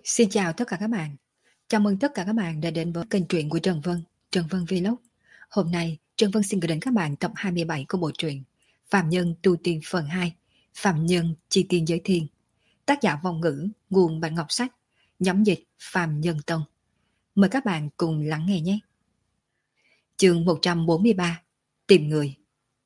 Xin chào tất cả các bạn. Chào mừng tất cả các bạn đã đến với kênh truyện của Trần Vân, Trần Vân Vlog. Hôm nay, Trần Vân xin gửi đến các bạn tập 27 của bộ truyện Phạm Nhân Tu Tiên phần 2, Phạm Nhân Chi Tiên Giới Thiên. Tác giả Vong Ngữ, nguồn Bạch Ngọc Sách, nhóm dịch Phạm Nhân Tông. Mời các bạn cùng lắng nghe nhé. Chương 143, Tìm người.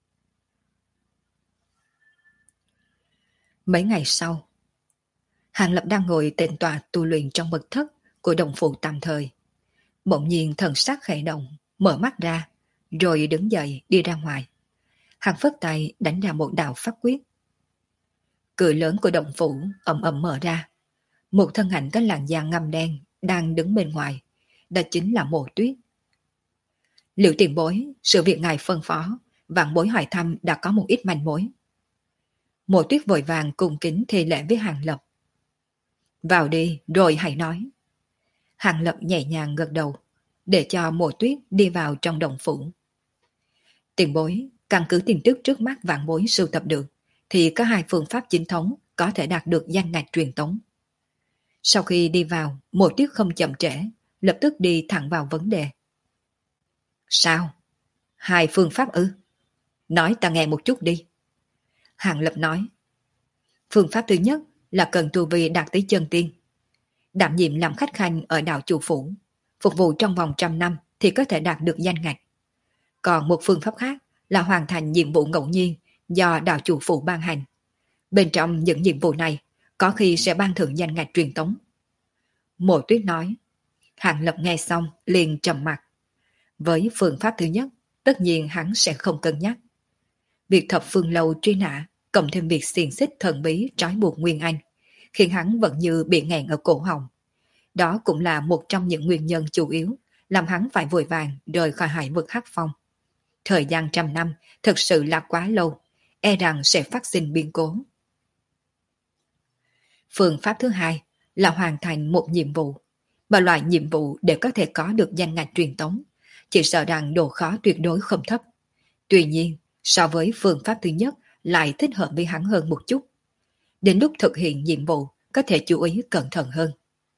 Mấy ngày sau, Hàng Lập đang ngồi tịnh tọa tu luyện trong mật thất của đồng phụ tạm thời. Bỗng nhiên thần sắc khẽ động, mở mắt ra, rồi đứng dậy đi ra ngoài. Hàng phất tay đánh ra một đạo pháp quyết. Cửa lớn của động phủ ầm ầm mở ra. Một thân ảnh có làn da ngăm đen đang đứng bên ngoài. Đó chính là Mộ Tuyết. Liệu tiền bối, sự việc ngài phân phó, vạn bối hỏi thăm đã có một ít manh mối. Mộ Tuyết vội vàng cung kính thi lễ với Hàng Lập. Vào đi rồi hãy nói. Hàng Lập nhẹ nhàng gật đầu, để cho Mộ Tuyết đi vào trong động phủ. Tiền bối, căn cứ tin tức trước mắt vạn bối sưu tập được, thì có hai phương pháp chính thống có thể đạt được danh ngạch truyền tống. Sau khi đi vào, Mộ Tuyết không chậm trễ, lập tức đi thẳng vào vấn đề. Sao? Hai phương pháp ư? Nói ta nghe một chút đi. Hàng Lập nói. Phương pháp thứ nhất là cần tu vi đạt tới chân tiên. Đảm nhiệm làm khách khanh ở đạo chủ phủ, phục vụ trong vòng 100 năm thì có thể đạt được danh ngạch. Còn một phương pháp khác là hoàn thành nhiệm vụ ngẫu nhiên do đạo chủ phủ ban hành. Bên trong những nhiệm vụ này có khi sẽ ban thưởng danh ngạch truyền tống. Mộ Tuyết nói. Hàng Lập nghe xong liền trầm mặt. Với phương pháp thứ nhất, tất nhiên hắn sẽ không cân nhắc. Việc thập phương lâu truy nã, cộng thêm việc xiềng xích thần bí trói buộc Nguyên Anh, khiến hắn vẫn như bị nghẹn ở cổ họng. Đó cũng là một trong những nguyên nhân chủ yếu làm hắn phải vội vàng rời khỏi hải vực Hắc Phong. Thời gian 100 năm thực sự là quá lâu, e rằng sẽ phát sinh biến cố. Phương pháp thứ hai là hoàn thành một nhiệm vụ. Mà loại nhiệm vụ để có thể có được danh ngạch truyền tống, chỉ sợ rằng độ khó tuyệt đối không thấp. Tuy nhiên, so với phương pháp thứ nhất lại thích hợp với hắn hơn một chút. Đến lúc thực hiện nhiệm vụ, có thể chú ý cẩn thận hơn.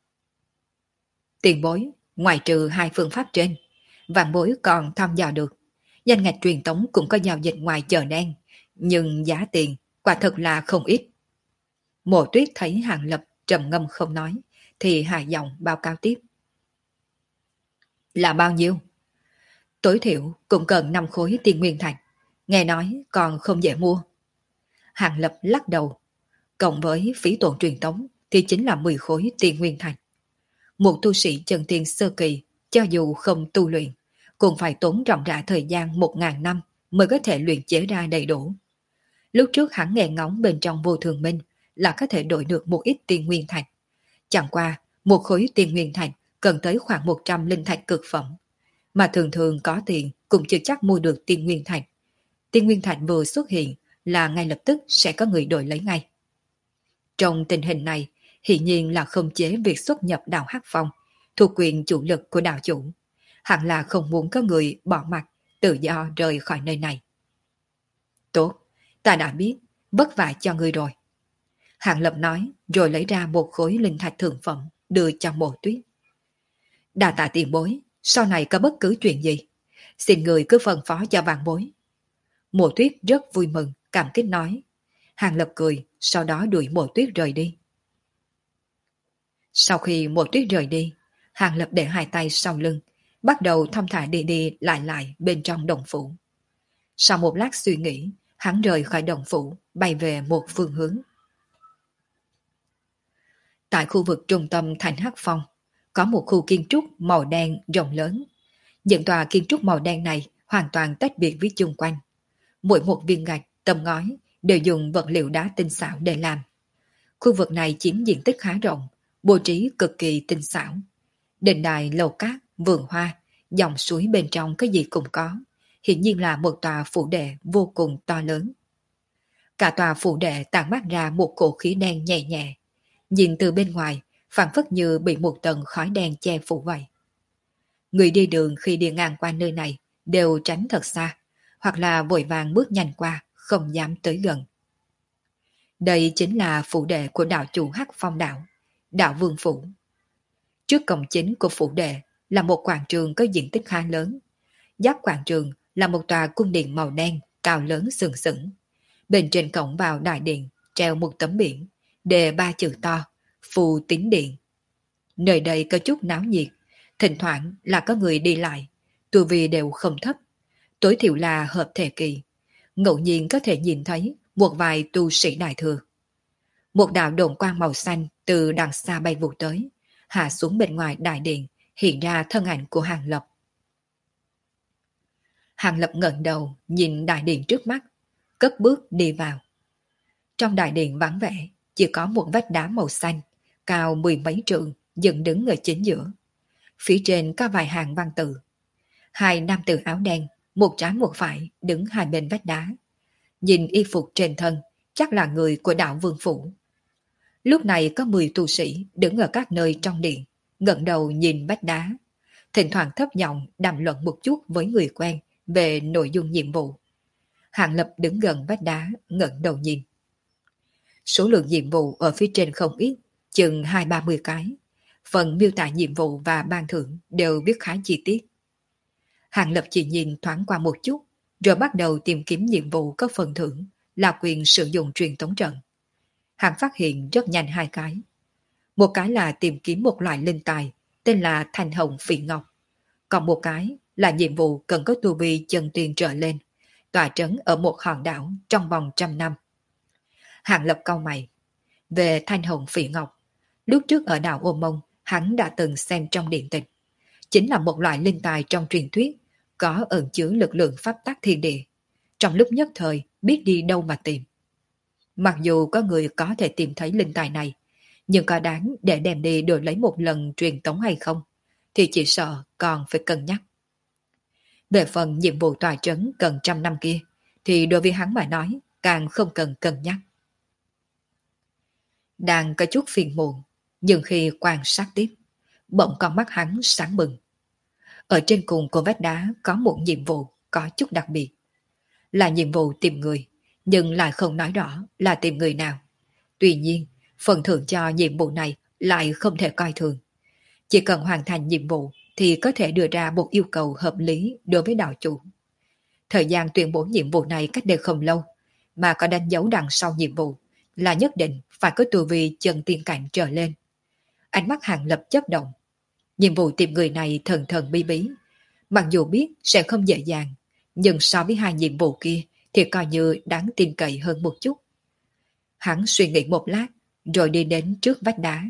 Tiền bối, ngoài trừ hai phương pháp trên, vạn bối còn thăm dò được. Danh ngạch truyền tống cũng có giao dịch ngoài chợ đen, nhưng giá tiền quả thật là không ít. Mộ Tuyết thấy Hàng Lập trầm ngâm không nói, thì hạ giọng báo cáo tiếp. Là bao nhiêu? Tối thiểu cũng cần 5 khối tiên nguyên thạch, nghe nói còn không dễ mua. Hàng Lập lắc đầu, cộng với phí tổn truyền tống thì chính là 10 khối tiên nguyên thạch. Một tu sĩ chân tiên sơ kỳ, cho dù không tu luyện, cũng phải tốn ròng rã thời gian 1000 năm mới có thể luyện chế ra đầy đủ. Lúc trước hắn nghe ngóng bên trong Vô Thường Minh là có thể đổi được một ít tiên nguyên thạch. Chẳng qua, một khối tiên nguyên thạch cần tới khoảng 100 linh thạch cực phẩm. Mà thường thường có tiền cũng chưa chắc mua được tiên nguyên thạch. Tiên nguyên thạch vừa xuất hiện là ngay lập tức sẽ có người đổi lấy ngay. Trong tình hình này, hiển nhiên là không chế việc xuất nhập đạo Hắc Phong, thuộc quyền chủ lực của đạo chủ. Hẳn là không muốn có người bỏ mặt, tự do rời khỏi nơi này. Tốt, ta đã biết, vất vả cho ngươi rồi. Hàng Lập nói, rồi lấy ra một khối linh thạch thượng phẩm, đưa cho Mộ Tuyết. Đa tạ tiền bối, sau này có bất cứ chuyện gì, xin người cứ phân phó cho vạn bối. Mộ Tuyết rất vui mừng, cảm kích nói. Hàng Lập cười, sau đó đuổi Mộ Tuyết rời đi. Sau khi Mộ Tuyết rời đi, Hàng Lập để hai tay sau lưng, bắt đầu thong thả đi đi lại lại bên trong động phủ. Sau một lát suy nghĩ, hắn rời khỏi động phủ, bay về một phương hướng. Tại khu vực trung tâm thành Hắc Phong, có một khu kiến trúc màu đen rộng lớn. Những tòa kiến trúc màu đen này hoàn toàn tách biệt với chung quanh. Mỗi một viên gạch, tấm ngói đều dùng vật liệu đá tinh xảo để làm. Khu vực này chiếm diện tích khá rộng, bố trí cực kỳ tinh xảo. Đền đài, lầu cát, vườn hoa, dòng suối bên trong cái gì cũng có. Hiển nhiên là một tòa phủ đệ vô cùng to lớn. Cả tòa phủ đệ tản mát ra một cổ khí đen nhẹ nhẹ. Nhìn từ bên ngoài, phảng phất như bị một tầng khói đen che phủ vậy. Người đi đường khi đi ngang qua nơi này đều tránh thật xa, hoặc là vội vàng bước nhanh qua, không dám tới gần. Đây chính là phủ đệ của đạo chủ Hắc Phong đạo, đạo Vương Phủ. Trước cổng chính của phủ đệ là một quảng trường có diện tích khá lớn. Giáp quảng trường là một tòa cung điện màu đen, cao lớn sừng sững. Bên trên cổng vào đại điện treo một tấm biển, đề ba chữ to, Phù Tín Điện. Nơi đây có chút náo nhiệt, thỉnh thoảng là có người đi lại, tu vi đều không thấp, tối thiểu là hợp thể kỳ. Ngẫu nhiên có thể nhìn thấy một vài tu sĩ đại thừa. Một đạo đồn quang màu xanh từ đằng xa bay vụt tới, hạ xuống bên ngoài đại điện, hiện ra thân ảnh của Hàng Lập. Hàng Lập ngẩng đầu nhìn đại điện trước mắt, cất bước đi vào. Trong đại điện vắng vẻ, chỉ có một vách đá màu xanh, cao mười mấy trượng, dựng đứng ở chính giữa. Phía trên có vài hàng văn tự. Hai nam tử áo đen, một trái một phải, đứng hai bên vách đá. Nhìn y phục trên thân, chắc là người của đạo Vương Phủ. Lúc này có 10 tu sĩ đứng ở các nơi trong điện, ngẩng đầu nhìn vách đá. Thỉnh thoảng thấp giọng đàm luận một chút với người quen về nội dung nhiệm vụ. Hàng Lập đứng gần vách đá, ngẩng đầu nhìn. Số lượng nhiệm vụ ở phía trên không ít, chừng 20-30 cái. Phần miêu tả nhiệm vụ và ban thưởng đều viết khá chi tiết. Hàng Lập chỉ nhìn thoáng qua một chút, rồi bắt đầu tìm kiếm nhiệm vụ có phần thưởng là quyền sử dụng truyền tống trận. Hắn phát hiện rất nhanh hai cái. Một cái là tìm kiếm một loại linh tài tên là Thanh Hồng Phỉ Ngọc. Còn một cái là nhiệm vụ cần có tu vi chân tiên trở lên, tọa trấn ở một hòn đảo trong vòng 100 năm. Hàng Lập cau mày. Về Thanh Hồng Phỉ Ngọc, lúc trước ở đảo Ô Mông, hắn đã từng xem trong điện tịch. Chính là một loại linh tài trong truyền thuyết, có ẩn chứa lực lượng pháp tắc thiên địa. Trong lúc nhất thời, biết đi đâu mà tìm. Mặc dù có người có thể tìm thấy linh tài này, nhưng có đáng để đem đi đổi lấy một lần truyền tống hay không, thì chỉ sợ còn phải cân nhắc. Về phần nhiệm vụ tòa trấn cần 100 năm kia, thì đối với hắn mà nói, càng không cần cân nhắc. Đang có chút phiền muộn, nhưng khi quan sát tiếp, bỗng con mắt hắn sáng bừng. Ở trên cùng của vách đá có một nhiệm vụ có chút đặc biệt. Là nhiệm vụ tìm người, nhưng lại không nói rõ là tìm người nào. Tuy nhiên, phần thưởng cho nhiệm vụ này lại không thể coi thường. Chỉ cần hoàn thành nhiệm vụ thì có thể đưa ra một yêu cầu hợp lý đối với đạo chủ. Thời gian tuyên bố nhiệm vụ này cách đây không lâu, mà có đánh dấu đằng sau nhiệm vụ là nhất định phải có tu vi chân tiên cảnh trở lên. Ánh mắt Hàng Lập chớp động. Nhiệm vụ tìm người này thần thần bí bí. Mặc dù biết sẽ không dễ dàng, nhưng so với hai nhiệm vụ kia thì coi như đáng tin cậy hơn một chút. Hắn suy nghĩ một lát, rồi đi đến trước vách đá.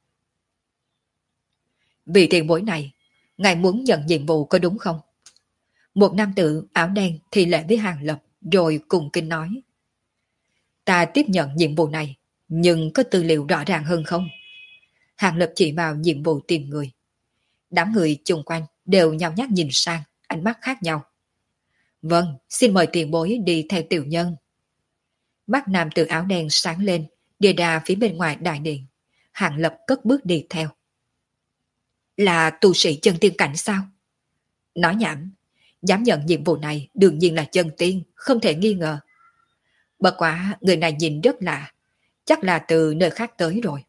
Vì tiền bối này, ngài muốn nhận nhiệm vụ có đúng không? Một nam tử áo đen thì lễ với Hàng Lập, rồi cùng kinh nói. Ta tiếp nhận nhiệm vụ này, nhưng có tư liệu rõ ràng hơn không? Hàng Lập chỉ vào nhiệm vụ tìm người. Đám người chung quanh đều nhao nhác nhìn sang, ánh mắt khác nhau. Vâng, xin mời tiền bối đi theo tiểu nhân. Mắt nam tử áo đen sáng lên, đi ra phía bên ngoài đại điện. Hàng Lập cất bước đi theo. Là tu sĩ chân tiên cảnh sao? Nói nhảm, dám nhận nhiệm vụ này đương nhiên là chân tiên, không thể nghi ngờ. Bất quá người này nhìn rất lạ, chắc là từ nơi khác tới rồi.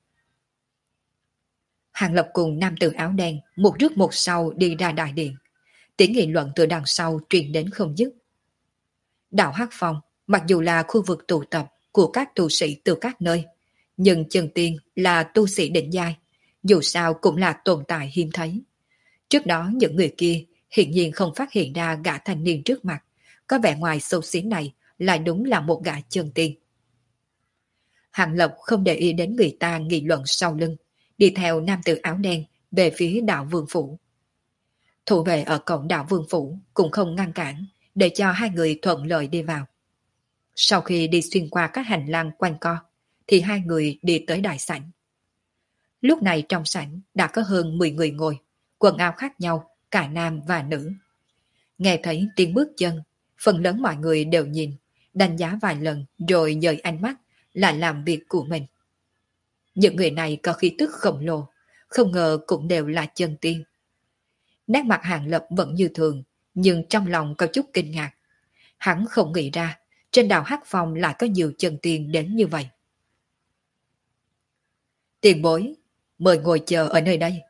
Hàng Lập cùng nam tử áo đen một trước một sau đi ra đại điện. Tiếng nghị luận từ đằng sau truyền đến không dứt. Đảo Hắc Phong mặc dù là khu vực tụ tập của các tu sĩ từ các nơi, nhưng chân tiên là tu sĩ đỉnh giai, dù sao cũng là tồn tại hiếm thấy. Trước đó những người kia hiển nhiên không phát hiện ra gã thanh niên trước mặt, có vẻ ngoài xấu xí này lại đúng là một gã chân tiên. Hàng Lập không để ý đến người ta nghị luận sau lưng, đi theo nam tử áo đen về phía đạo Vương Phủ. Thủ vệ ở cổng đạo Vương Phủ cũng không ngăn cản, để cho hai người thuận lợi đi vào. Sau khi đi xuyên qua các hành lang quanh co, thì hai người đi tới đại sảnh. Lúc này trong sảnh đã có hơn 10 người ngồi, quần áo khác nhau, cả nam và nữ. Nghe thấy tiếng bước chân, phần lớn mọi người đều nhìn, đánh giá vài lần rồi dời ánh mắt lại làm việc của mình. Những người này có khí tức khổng lồ, không ngờ cũng đều là chân tiên. Nét mặt Hàng Lập vẫn như thường, nhưng trong lòng có chút kinh ngạc. Hắn không nghĩ ra, trên đảo Hắc Phong lại có nhiều chân tiên đến như vậy. Tiền bối, mời ngồi chờ ở nơi đây.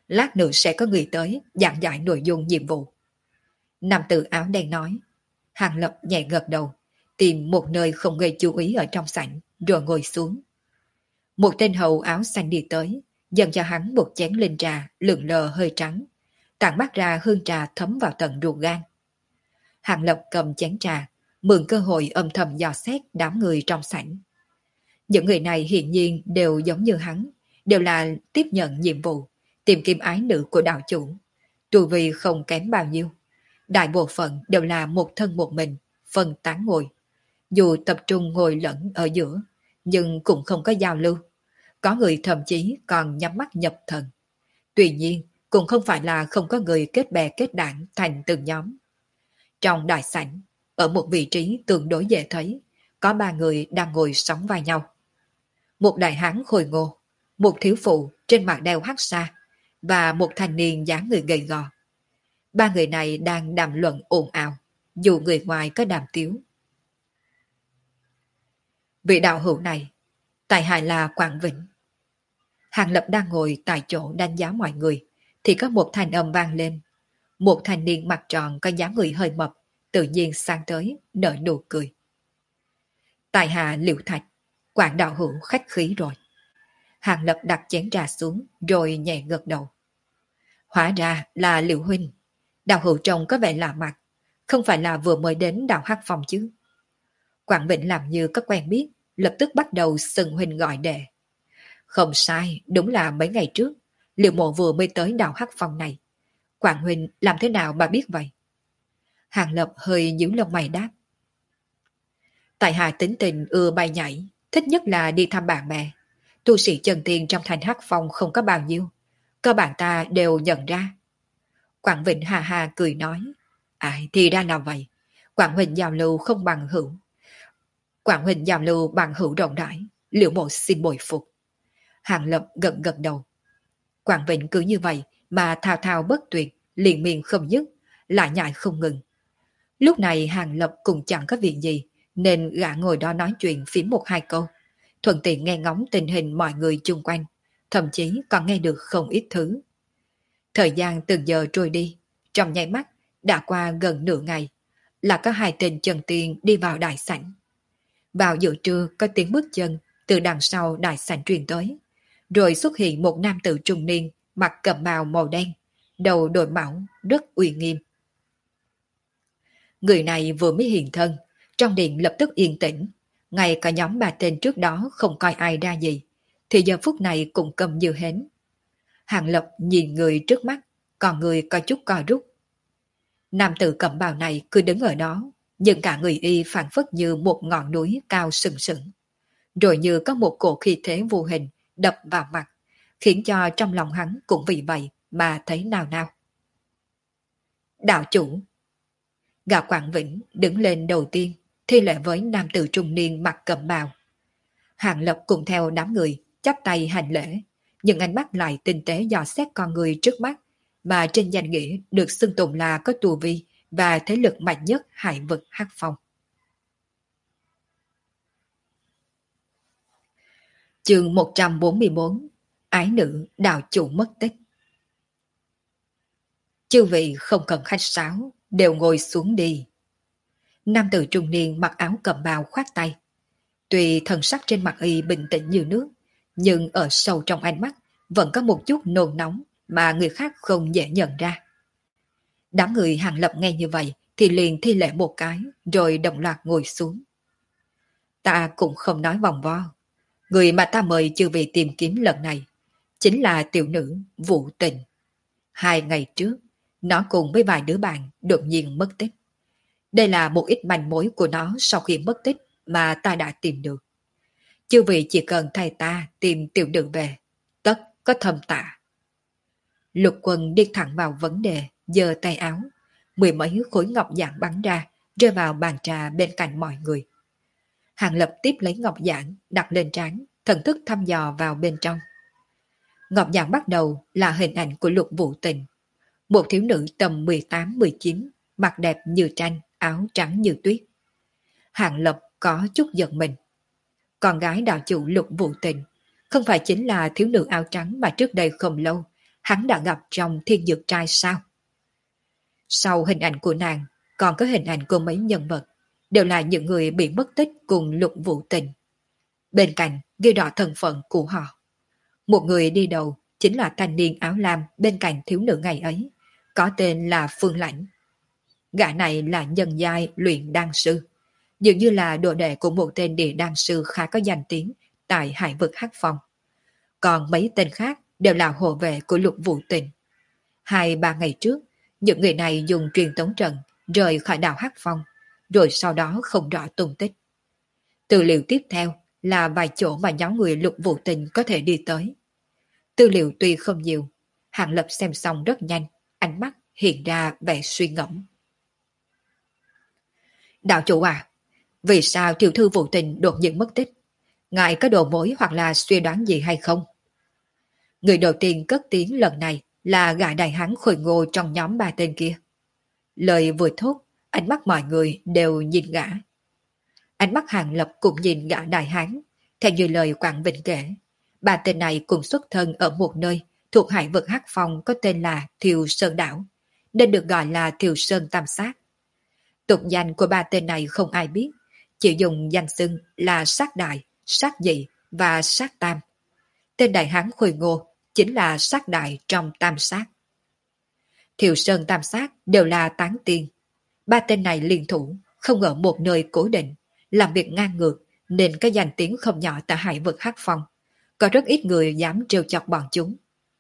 Lát nữa sẽ có người tới giảng giải nội dung nhiệm vụ. Nam tử áo đen nói. Hàng Lập nhẹ gật đầu, tìm một nơi không gây chú ý ở trong sảnh, rồi ngồi xuống. Một tên hầu áo xanh đi tới, dần cho hắn một chén linh trà lượn lờ hơi trắng, tản mắt ra hương trà thấm vào tận ruột gan. Hàng Lập cầm chén trà, mượn cơ hội âm thầm dò xét đám người trong sảnh. Những người này hiển nhiên đều giống như hắn, đều là tiếp nhận nhiệm vụ, tìm kiếm ái nữ của đạo chủ. Tu vi không kém bao nhiêu. Đại bộ phận đều là một thân một mình, phân tán ngồi. Dù tập trung ngồi lẫn ở giữa, nhưng cũng không có giao lưu. Có người thậm chí còn nhắm mắt nhập thần. Tuy nhiên, cũng không phải là không có người kết bè kết đảng thành từng nhóm. Trong đại sảnh, ở một vị trí tương đối dễ thấy, có ba người đang ngồi sóng vai nhau. Một đại hán khôi ngô, một thiếu phụ trên mặt đeo hắc sa và một thanh niên dáng người gầy gò. Ba người này đang đàm luận ồn ào, dù người ngoài có đàm tiếu. Vị đạo hữu này, tại hạ là Quảng Vĩnh. Hàng Lập đang ngồi tại chỗ đánh giá mọi người, thì có một thanh âm vang lên. Một thanh niên mặt tròn có dáng người hơi mập, tự nhiên sang tới, nở nụ cười. Tại hạ Liễu Thạch, Quảng đạo hữu khách khí rồi. Hàng Lập đặt chén trà xuống, rồi nhẹ gật đầu. Hóa ra là Liễu huynh. Đạo hữu trông có vẻ lạ mặt, không phải là vừa mới đến đạo Hắc Phong chứ? Quảng Vĩnh làm như có quen biết, lập tức bắt đầu xưng huynh gọi đệ. Không sai, đúng là mấy ngày trước, Liễu mộ vừa mới tới đạo Hắc Phong này. Quảng huynh làm thế nào mà biết vậy? Hàng Lập hơi nhíu lông mày đáp. Tại hạ tính tình ưa bay nhảy, thích nhất là đi thăm bạn bè. Tu sĩ chân tiên trong thành Hắc Phong không có bao nhiêu, cơ bản ta đều nhận ra. Quảng Vĩnh hà hà cười nói. Ai thì ra là vậy. Quảng huynh giao lưu không bằng hữu. Quảng huynh giao lưu bằng hữu rộng rãi. Liễu mộ xin bồi phục. Hàng Lập gật gật đầu. Quảng Vĩnh cứ như vậy mà thao thao bất tuyệt, liền miệng không dứt, lại nhại không ngừng. Lúc này Hàng Lập cũng chẳng có việc gì, nên gã ngồi đó nói chuyện phím một hai câu, thuận tiện nghe ngóng tình hình mọi người chung quanh, thậm chí còn nghe được không ít thứ. Thời gian từng giờ trôi đi, trong nháy mắt đã qua gần nửa ngày, là có hai tên chân tiên đi vào đại sảnh. Vào giữa trưa có tiếng bước chân từ đằng sau đại sảnh truyền tới, rồi xuất hiện một nam tử trung niên mặc cẩm bào màu đen, đầu đội mão, rất uy nghiêm. Người này vừa mới hiện thân, trong điện lập tức yên tĩnh, ngay cả nhóm ba tên trước đó không coi ai ra gì, thì giờ phút này cũng cầm như hến. Hàng Lập nhìn người trước mắt, còn người có chút co rút. Nam tử cẩm bào này cứ đứng ở đó, nhưng cả người y phản phất như một ngọn núi cao sừng sững. Rồi như có một cổ khí thế vô hình đập vào mặt, khiến cho trong lòng hắn cũng vì vậy mà thấy nao nao. Đạo chủ! Gã Quảng Vĩnh đứng lên đầu tiên, thi lễ với nam tử trung niên mặc cẩm bào. Hàng Lập cùng theo đám người, chắp tay hành lễ, nhưng ánh mắt lại tinh tế dò xét con người trước mắt, mà trên danh nghĩa được xưng tụng là có tu vi và thế lực mạnh nhất hải vực Hắc Phong. Chương 144: Ái nữ đạo chủ mất tích. Chư vị không cần khách sáo, đều ngồi xuống đi. Nam tử trung niên mặc áo cẩm bào khoát tay. Tuy thần sắc trên mặt y bình tĩnh như nước, nhưng ở sâu trong ánh mắt vẫn có một chút nôn nóng mà người khác không dễ nhận ra. Đám người Hàng Lập nghe như vậy thì liền thi lễ một cái, rồi đồng loạt ngồi xuống. Ta cũng không nói vòng vo. Người mà ta mời chư vị tìm kiếm lần này chính là tiểu nữ Vũ Tình. 2 ngày trước, nó cùng với vài đứa bạn đột nhiên mất tích. Đây là một ít manh mối của nó sau khi mất tích mà ta đã tìm được. Chư vị chỉ cần thay ta tìm tiểu nữ về, tất có thâm tạ. Lục Quân đi thẳng vào vấn đề, giơ tay áo, 10 mấy khối ngọc giản bắn ra, rơi vào bàn trà bên cạnh mọi người. Hàng Lập tiếp lấy ngọc giản, đặt lên trán, thần thức thăm dò vào bên trong. Ngọc giản bắt đầu là hình ảnh của Lục Vũ Tình, một thiếu nữ tầm 18-19, mặt đẹp như tranh, áo trắng như tuyết. Hàng Lập có chút giận mình. Con gái đạo chủ Lục Vũ Tình không phải chính là thiếu nữ áo trắng mà trước đây không lâu hắn đã gặp trong thiên dược trai sao? Sau hình ảnh của nàng, còn có hình ảnh của mấy nhân vật, đều là những người bị mất tích cùng Lục Vũ Tình. Bên cạnh ghi rõ thân phận của họ. Một người đi đầu chính là thanh niên áo lam bên cạnh thiếu nữ ngày ấy, có tên là Phương Lãnh. Gã này là nhân giai luyện đan sư, dường như là đồ đệ của một tên địa đan sư khá có danh tiếng tại hải vực Hắc Phong. Còn mấy tên khác đều là hộ vệ của Lục Vũ Tình. 2-3 ngày trước, những người này dùng truyền tống trận rời khỏi đảo Hắc Phong, rồi sau đó không rõ tung tích. Tư liệu tiếp theo là vài chỗ mà nhóm người Lục Vũ Tình có thể đi tới. Tư liệu tuy không nhiều, Hàng Lập xem xong rất nhanh, ánh mắt hiện ra vẻ suy ngẫm. Đạo chủ à, vì sao tiểu thư Vũ Tình đột nhiên mất tích? Ngài có đầu mối hoặc là suy đoán gì hay không? Người đầu tiên cất tiếng lần này là gã đại hán khôi ngô trong nhóm 3 tên kia. Lời vừa thốt, ánh mắt mọi người đều nhìn gã. Ánh mắt Hàng Lập cũng nhìn gã đại hán, theo như lời Quảng Vĩnh kể. 3 tên này cùng xuất thân ở một nơi thuộc hải vực Hắc Phong có tên là Thiều Sơn Đảo, nên được gọi là Thiều Sơn Tam Sát. Tục danh của 3 tên này không ai biết, chỉ dùng danh xưng là Sát Đại, Sát Dị và Sát Tam. Tên đại hán khôi ngô chính là Sát Đại trong Tam Sát. Thiều Sơn Tam Sát đều là tán tiên. 3 tên này liên thủ, không ở một nơi cố định, làm việc ngang ngược, nên có danh tiếng không nhỏ tại hải vực Hắc Phong. Có rất ít người dám trêu chọc bọn chúng.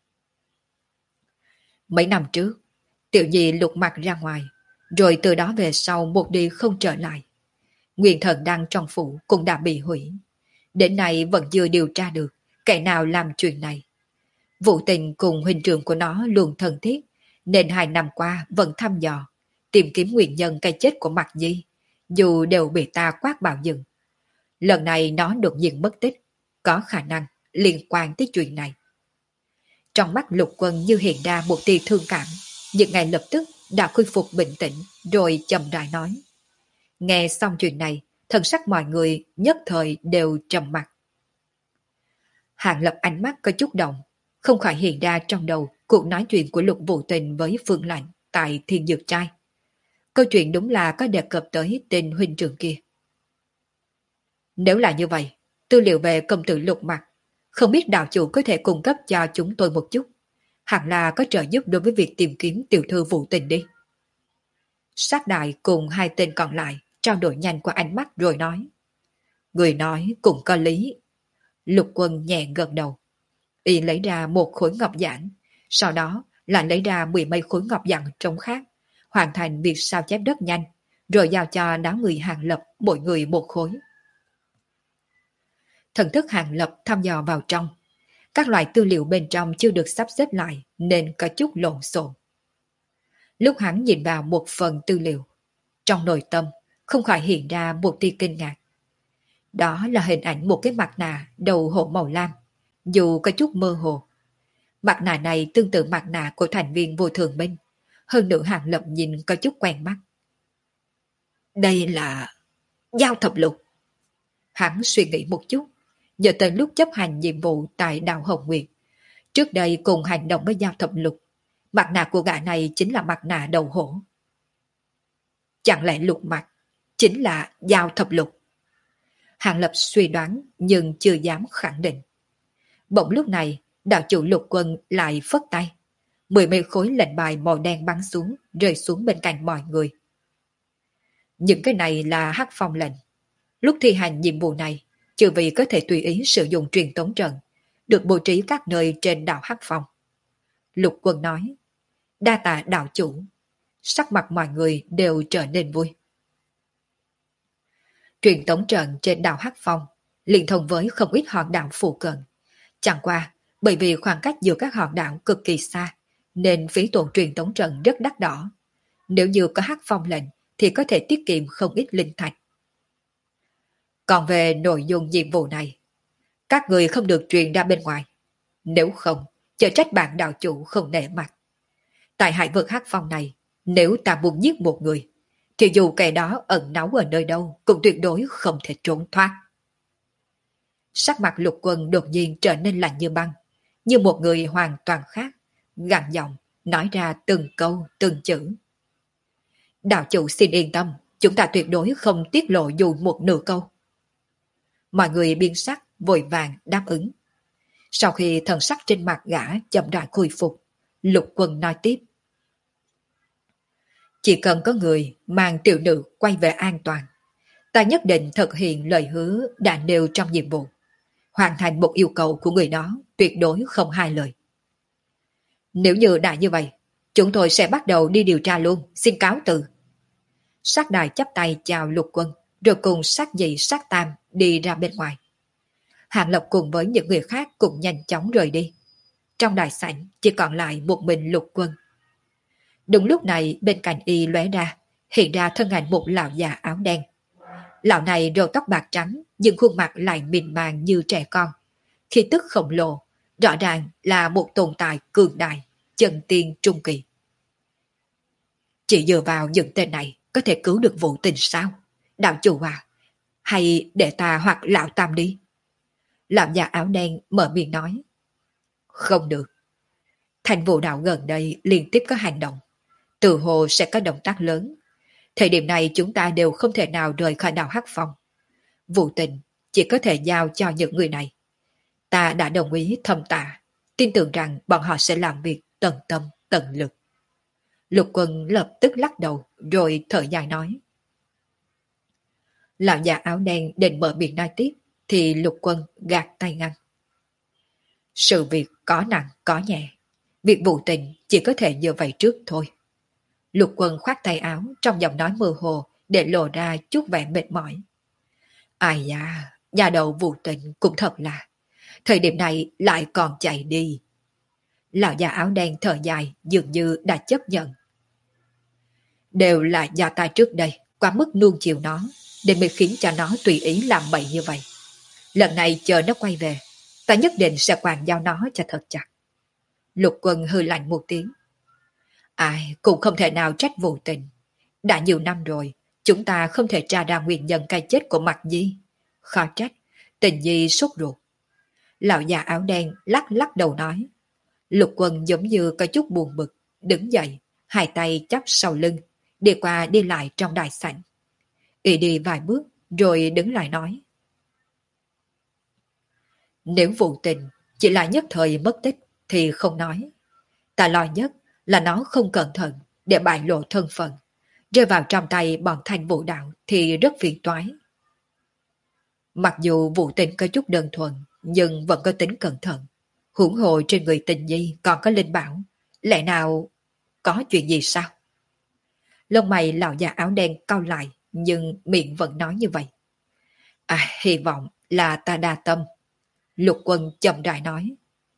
Mấy năm trước, Tiểu Nhi lục mặt ra ngoài, rồi từ đó về sau một đi không trở lại. Nguyên thần đăng trong phủ cũng đã bị hủy. Đến nay vẫn chưa điều tra được kẻ nào làm chuyện này. Vũ Tình cùng huynh trưởng của nó luôn thân thiết, nên 2 năm qua vẫn thăm dò, tìm kiếm nguyên nhân cái chết của Mạc Nhi, dù đều bị ta quát bảo dừng. Lần này nó đột nhiên mất tích, có khả năng liên quan tới chuyện này. Trong mắt Lục Quân như hiện ra một tia thương cảm, nhưng ngay lập tức đã khôi phục bình tĩnh, rồi chậm rãi nói. Nghe xong chuyện này, thần sắc mọi người nhất thời đều trầm mặc. Hàng Lập ánh mắt có chút động, không khỏi hiện ra trong đầu cuộc nói chuyện của Lục Vũ Tình với Phương Lạnh tại Thiên Dược Trai. Câu chuyện đúng là có đề cập tới tên huynh trưởng kia. Nếu là như vậy, tư liệu về công tử Lục Mặc, không biết đạo chủ có thể cung cấp cho chúng tôi một chút, hẳn là có trợ giúp đối với việc tìm kiếm tiểu thư Vũ Tình đi. Sát Đại cùng 2 tên còn lại trao đổi nhanh qua ánh mắt rồi nói. Người nói cũng có lý. Lục Quân nhẹ gật đầu. Y lấy ra một khối ngọc giản, sau đó lại lấy ra 10 mấy khối ngọc giản trống khác, hoàn thành việc sao chép rất nhanh, rồi giao cho đám người Hàng Lập mỗi người một khối. Thần thức Hàng Lập thăm dò vào trong. Các loại tư liệu bên trong chưa được sắp xếp lại nên có chút lộn xộn. Lúc hắn nhìn vào một phần tư liệu, trong nội tâm không khỏi hiện ra một tia kinh ngạc. Đó là hình ảnh một cái mặt nạ đầu hổ màu lam, dù có chút mơ hồ. Mặt nạ này tương tự mặt nạ của thành viên vô thường binh, hơn nữa Hàng Lập nhìn có chút quen mắt. Đây là Giao Thập Lục. Hắn suy nghĩ một chút, nhớ tới lúc chấp hành nhiệm vụ tại đảo Hồng Nguyệt. Trước đây cùng hành động với Giao Thập Lục, mặt nạ của gã này chính là mặt nạ đầu hổ. Chẳng lẽ Lục Mặc chính là Giao Thập Lục? Hàng Lập suy đoán nhưng chưa dám khẳng định. Bỗng lúc này, đạo chủ Lục Quân lại phất tay. 10 mấy khối lệnh bài màu đen bắn xuống, rơi xuống bên cạnh mọi người. Những cái này là hắc phong lệnh. Lúc thi hành nhiệm vụ này, trừ vì có thể tùy ý sử dụng truyền tống trận, được bố trí các nơi trên đảo Hắc Phong. Lục Quân nói, đa tạ đạo chủ. Sắc mặt mọi người đều trở nên vui. Truyền tống trận trên đảo Hắc Phong liên thông với không ít hòn đảo phụ cận. Chẳng qua, bởi vì khoảng cách giữa các hòn đảo cực kỳ xa, nên phí tổn truyền tống trận rất đắt đỏ. Nếu như có Hắc Phong lệnh, thì có thể tiết kiệm không ít linh thạch. Còn về nội dung nhiệm vụ này, các người không được truyền ra bên ngoài. Nếu không, chớ trách bạn đạo chủ không nể mặt. Tại hải vực Hắc Phong này, nếu ta muốn giết một người, thì dù kẻ đó ẩn náu ở nơi đâu cũng tuyệt đối không thể trốn thoát. Sắc mặt Lục Quân đột nhiên trở nên lạnh như băng, như một người hoàn toàn khác, gằn giọng, nói ra từng câu, từng chữ. Đạo chủ xin yên tâm, chúng ta tuyệt đối không tiết lộ dù một nửa câu. Mọi người biến sắc, vội vàng đáp ứng. Sau khi thần sắc trên mặt gã chậm rãi khôi phục, Lục Quân nói tiếp. Chỉ cần có người mang tiểu nữ quay về an toàn, ta nhất định thực hiện lời hứa đã nêu trong nhiệm vụ. Hoàn thành một yêu cầu của người đó, tuyệt đối không hai lời. Nếu như đã như vậy, chúng tôi sẽ bắt đầu đi điều tra luôn, xin cáo từ. Sát đài chắp tay chào Lục Quân, rồi cùng sát nhị sát tam đi ra bên ngoài. Hàng Lập cùng với những người khác cũng nhanh chóng rời đi. Trong đại sảnh chỉ còn lại một mình Lục Quân. Đúng lúc này bên cạnh y lóe ra, hiện ra thân ảnh một lão già áo đen. Lão này râu tóc bạc trắng, nhưng khuôn mặt lại mịn màng như trẻ con. Khí tức khổng lồ, rõ ràng là một tồn tại cường đại, chân tiên trung kỳ. Chỉ dựa vào những tên này có thể cứu được vụ tình sao? Đạo chủ à, hay để ta hoặc lão tam đi? Lão già áo đen mở miệng nói. Không được. Thành vụ đạo gần đây liên tiếp có hành động. Từ hồ sẽ có động tác lớn. Thời điểm này chúng ta đều không thể nào rời khỏi đảo Hắc Phong. Vụ tình chỉ có thể giao cho những người này. Ta đã đồng ý thầm tạ, tin tưởng rằng bọn họ sẽ làm việc tận tâm, tận lực. Lục Quân lập tức lắc đầu rồi thở dài nói. Lão già áo đen định mở miệng nói tiếp thì Lục Quân gạt tay ngăn. Sự việc có nặng có nhẹ. Việc vụ tình chỉ có thể như vậy trước thôi. Lục Quân khoát tay áo trong giọng nói mơ hồ để lộ ra chút vẻ mệt mỏi. Ai da, nhà đầu vụ tình cũng thật là. Thời điểm này lại còn chạy đi. Lão già áo đen thở dài dường như đã chấp nhận. Đều là do ta trước đây quá mức nuông chiều nó, nên mới khiến cho nó tùy ý làm bậy như vậy. Lần này chờ nó quay về, ta nhất định sẽ quản giao nó cho thật chặt. Lục Quân hừ lạnh một tiếng. Ai cũng không thể nào trách vụ tình. Đã nhiều năm rồi, chúng ta không thể tra ra nguyên nhân cái chết của Mạc Di. Khó trách, Tình Nhi sốt ruột. Lão già áo đen lắc lắc đầu nói. Lục Quân giống như có chút buồn bực, đứng dậy, hai tay chắp sau lưng, đi qua đi lại trong đại sảnh. Y đi vài bước, rồi đứng lại nói. Nếu vụ tình chỉ là nhất thời mất tích, thì không nói. Ta lo nhất là nó không cẩn thận để bại lộ thân phận. Rơi vào trong tay bọn thành vụ đạo thì rất phiền toái. Mặc dù vụ tình có chút đơn thuần, nhưng vẫn có tính cẩn thận. Huống hồ trên người Tình Nhi còn có linh bảo. Lẽ nào có chuyện gì sao? Lông mày lão già áo đen cau lại, nhưng miệng vẫn nói như vậy. Hy vọng là ta đa tâm. Lục Quân chậm rãi nói.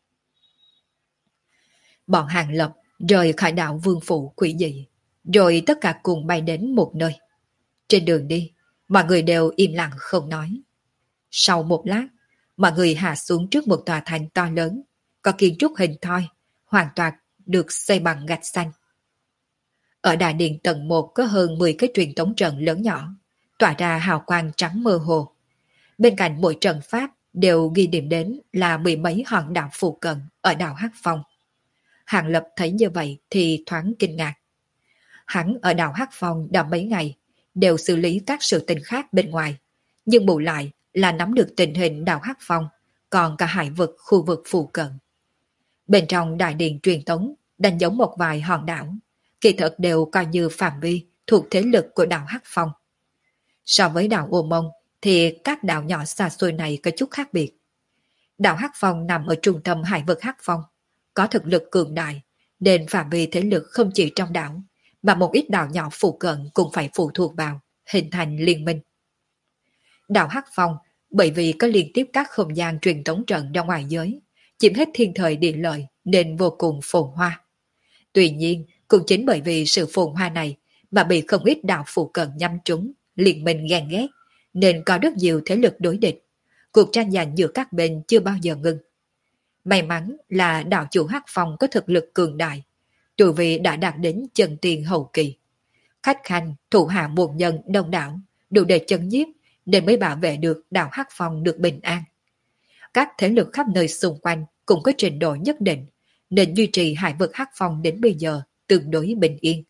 Bọn Hàng Lập rời khỏi đảo Vương Phủ quỷ dị, rồi tất cả cùng bay đến một nơi. Trên đường đi, mọi người đều im lặng không nói. Sau một lát, mọi người hạ xuống trước một tòa thành to lớn, có kiến trúc hình thoi, hoàn toàn được xây bằng gạch xanh. Ở đại điện tầng 1 có hơn 10 cái truyền tống trận lớn nhỏ, tỏa ra hào quang trắng mơ hồ. Bên cạnh mỗi trận pháp đều ghi điểm đến là mười mấy hòn đảo phụ cận ở đảo Hắc Phong. Hàng Lập thấy như vậy thì thoáng kinh ngạc. Hắn ở đảo Hắc Phong đã mấy ngày, đều xử lý các sự tình khác bên ngoài, nhưng bù lại là nắm được tình hình đảo Hắc Phong, còn cả hải vực khu vực phụ cận. Bên trong đại điện truyền tống đánh dấu một vài hòn đảo, kỳ thực đều coi như phạm vi thuộc thế lực của đảo Hắc Phong. So với đảo Ô Mông thì các đảo nhỏ xa xôi này có chút khác biệt. Đảo Hắc Phong nằm ở trung tâm hải vực Hắc Phong, có thực lực cường đại, nên phạm vi thế lực không chỉ trong đảo, mà một ít đảo nhỏ phụ cận cũng phải phụ thuộc vào, hình thành liên minh. Đảo Hắc Phong bởi vì có liên tiếp các không gian truyền tống trận ra ngoài giới, chiếm hết thiên thời địa lợi nên vô cùng phồn hoa. Tuy nhiên, cũng chính bởi vì sự phồn hoa này mà bị không ít đảo phụ cận nhắm trúng, liên minh ghen ghét, nên có rất nhiều thế lực đối địch. Cuộc tranh giành giữa các bên chưa bao giờ ngừng. May mắn là đạo chủ Hắc Phong có thực lực cường đại, trừ vì đã đạt đến chân tiền hậu kỳ. Khách khanh, thủ hạ muôn nhân đông đảo, đủ để chấn nhiếp, nên mới bảo vệ được đạo Hắc Phong được bình an. Các thế lực khắp nơi xung quanh cũng có trình độ nhất định, nên duy trì hải vực hắc phong đến bây giờ tương đối bình yên.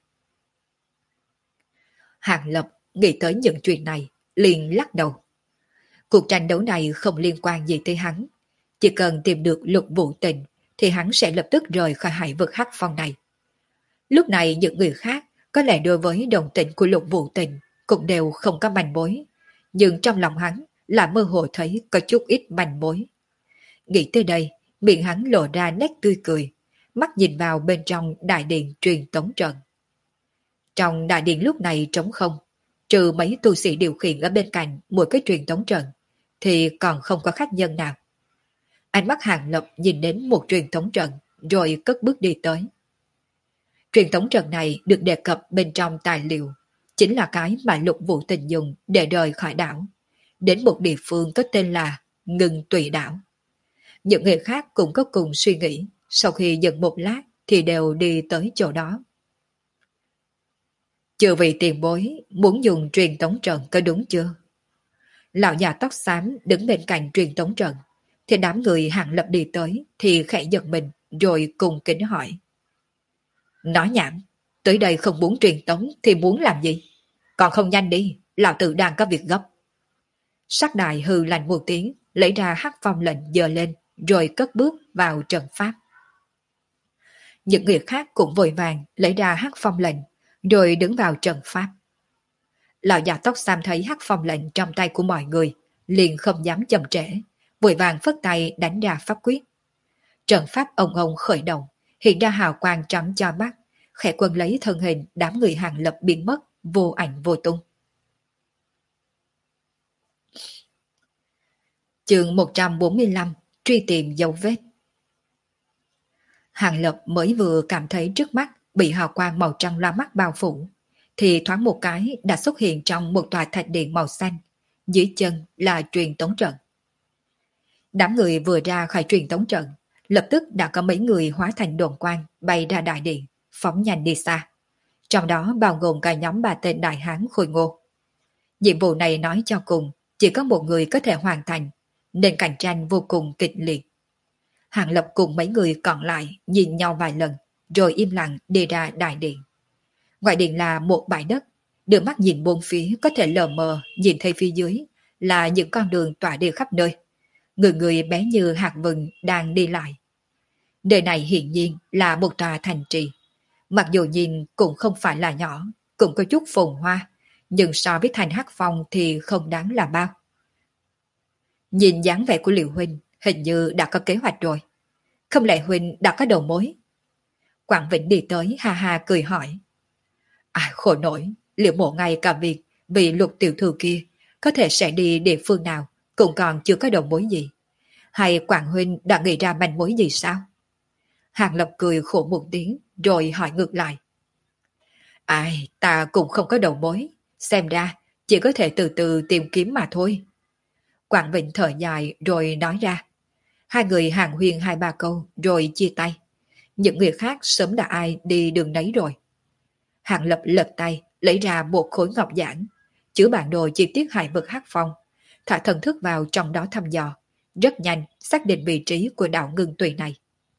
Hàng Lập nghĩ tới những chuyện này, liền lắc đầu. Cuộc tranh đấu này không liên quan gì tới hắn. Chỉ cần tìm được Lục Vũ Tình thì hắn sẽ lập tức rời khỏi hải vực hắc phong này. Lúc này những người khác có lẽ đối với đồng tình của Lục Vũ Tình cũng đều không có manh mối, nhưng trong lòng hắn là mơ hồ thấy có chút ít manh mối. Nghĩ tới đây, miệng hắn lộ ra nét tươi cười, mắt nhìn vào bên trong đại điện truyền tống trận. Trong đại điện lúc này trống không, trừ mấy tu sĩ điều khiển ở bên cạnh mỗi cái truyền tống trận, thì còn không có khách nhân nào. Ánh mắt Hàng Lập nhìn đến một truyền tống trận, rồi cất bước đi tới. Truyền tống trận này được đề cập bên trong tài liệu, chính là cái mà Lục Vũ Tình dùng để rời khỏi đảo, đến một địa phương có tên là Ngưng Tùy Đảo. Những người khác cũng có cùng suy nghĩ, sau khi dừng một lát thì đều đi tới chỗ đó. Chư vị tiền bối muốn dùng truyền tống trận có đúng chưa? Lão già tóc xám đứng bên cạnh truyền tống trận, thì đám người Hàng Lập đi tới thì khẽ giật mình rồi cùng kính hỏi. Nói nhảm, tới đây không muốn truyền tống thì muốn làm gì? Còn không nhanh đi, lão tử đang có việc gấp. Sắc đài hừ lạnh một tiếng, lấy ra hắc phong lệnh giơ lên, rồi cất bước vào trận pháp. Những người khác cũng vội vàng lấy ra hắc phong lệnh, rồi đứng vào trận pháp. Lão già tóc xám thấy hắc phong lệnh trong tay của mọi người, liền không dám chậm trễ, vội vàng phất tay đánh ra pháp quyết. Trận pháp ông ông khởi động, hiện ra hào quang trắng cho mắt, khẽ quân lấy thân hình đám người Hàng Lập biến mất, vô ảnh vô tung. Chương 145, truy tìm dấu vết. Hàng Lập mới vừa cảm thấy trước mắt bị hào quang màu trắng loa mắt bao phủ, thì thoáng một cái đã xuất hiện trong một tòa thạch điện màu xanh, dưới chân là truyền tống trận. Đám người vừa ra khỏi truyền tống trận, lập tức đã có mấy người hóa thành đồn quang bay ra đại điện, phóng nhanh đi xa. Trong đó bao gồm cả nhóm bà tên đại hán khôi ngô. Nhiệm vụ này nói cho cùng, chỉ có một người có thể hoàn thành, nên cạnh tranh vô cùng kịch liệt. Hàng Lập cùng mấy người còn lại nhìn nhau vài lần, rồi im lặng đi ra đại điện. Ngoài điện là một bãi đất, đưa mắt nhìn bốn phía có thể lờ mờ nhìn thấy phía dưới là những con đường tỏa đi khắp nơi. Người người bé như hạt vừng đang đi lại. Nơi này hiển nhiên là một tòa thành trì. Mặc dù nhìn cũng không phải là nhỏ, cũng có chút phồn hoa, nhưng so với thành Hắc Phong thì không đáng là bao. Nhìn dáng vẻ của Liệu Huynh, hình như đã có kế hoạch rồi. Không lẽ Huynh đã có đầu mối? Quảng Vĩnh đi tới ha ha cười hỏi. Khổ nổi, Liệu Mộ ngay cả việc vì Lục tiểu thư kia có thể sẽ đi địa phương nào cũng còn chưa có đầu mối gì. Hay Quảng Huynh đã nghĩ ra manh mối gì sao? Hàng Lập cười khổ một tiếng rồi hỏi ngược lại. Ta cũng không có đầu mối, xem ra chỉ có thể từ từ tìm kiếm mà thôi. Quảng Vĩnh thở dài rồi nói ra. Hai người hàn huyên hai ba câu rồi chia tay. Những người khác sớm đã ai đi đường nấy rồi. Hàng Lập lật tay lấy ra một khối ngọc giản, chứa bản đồ chi tiết hải vực Hắc Phong, thả thần thức vào trong đó thăm dò, rất nhanh xác định vị trí của đảo Ngưng Tùy này.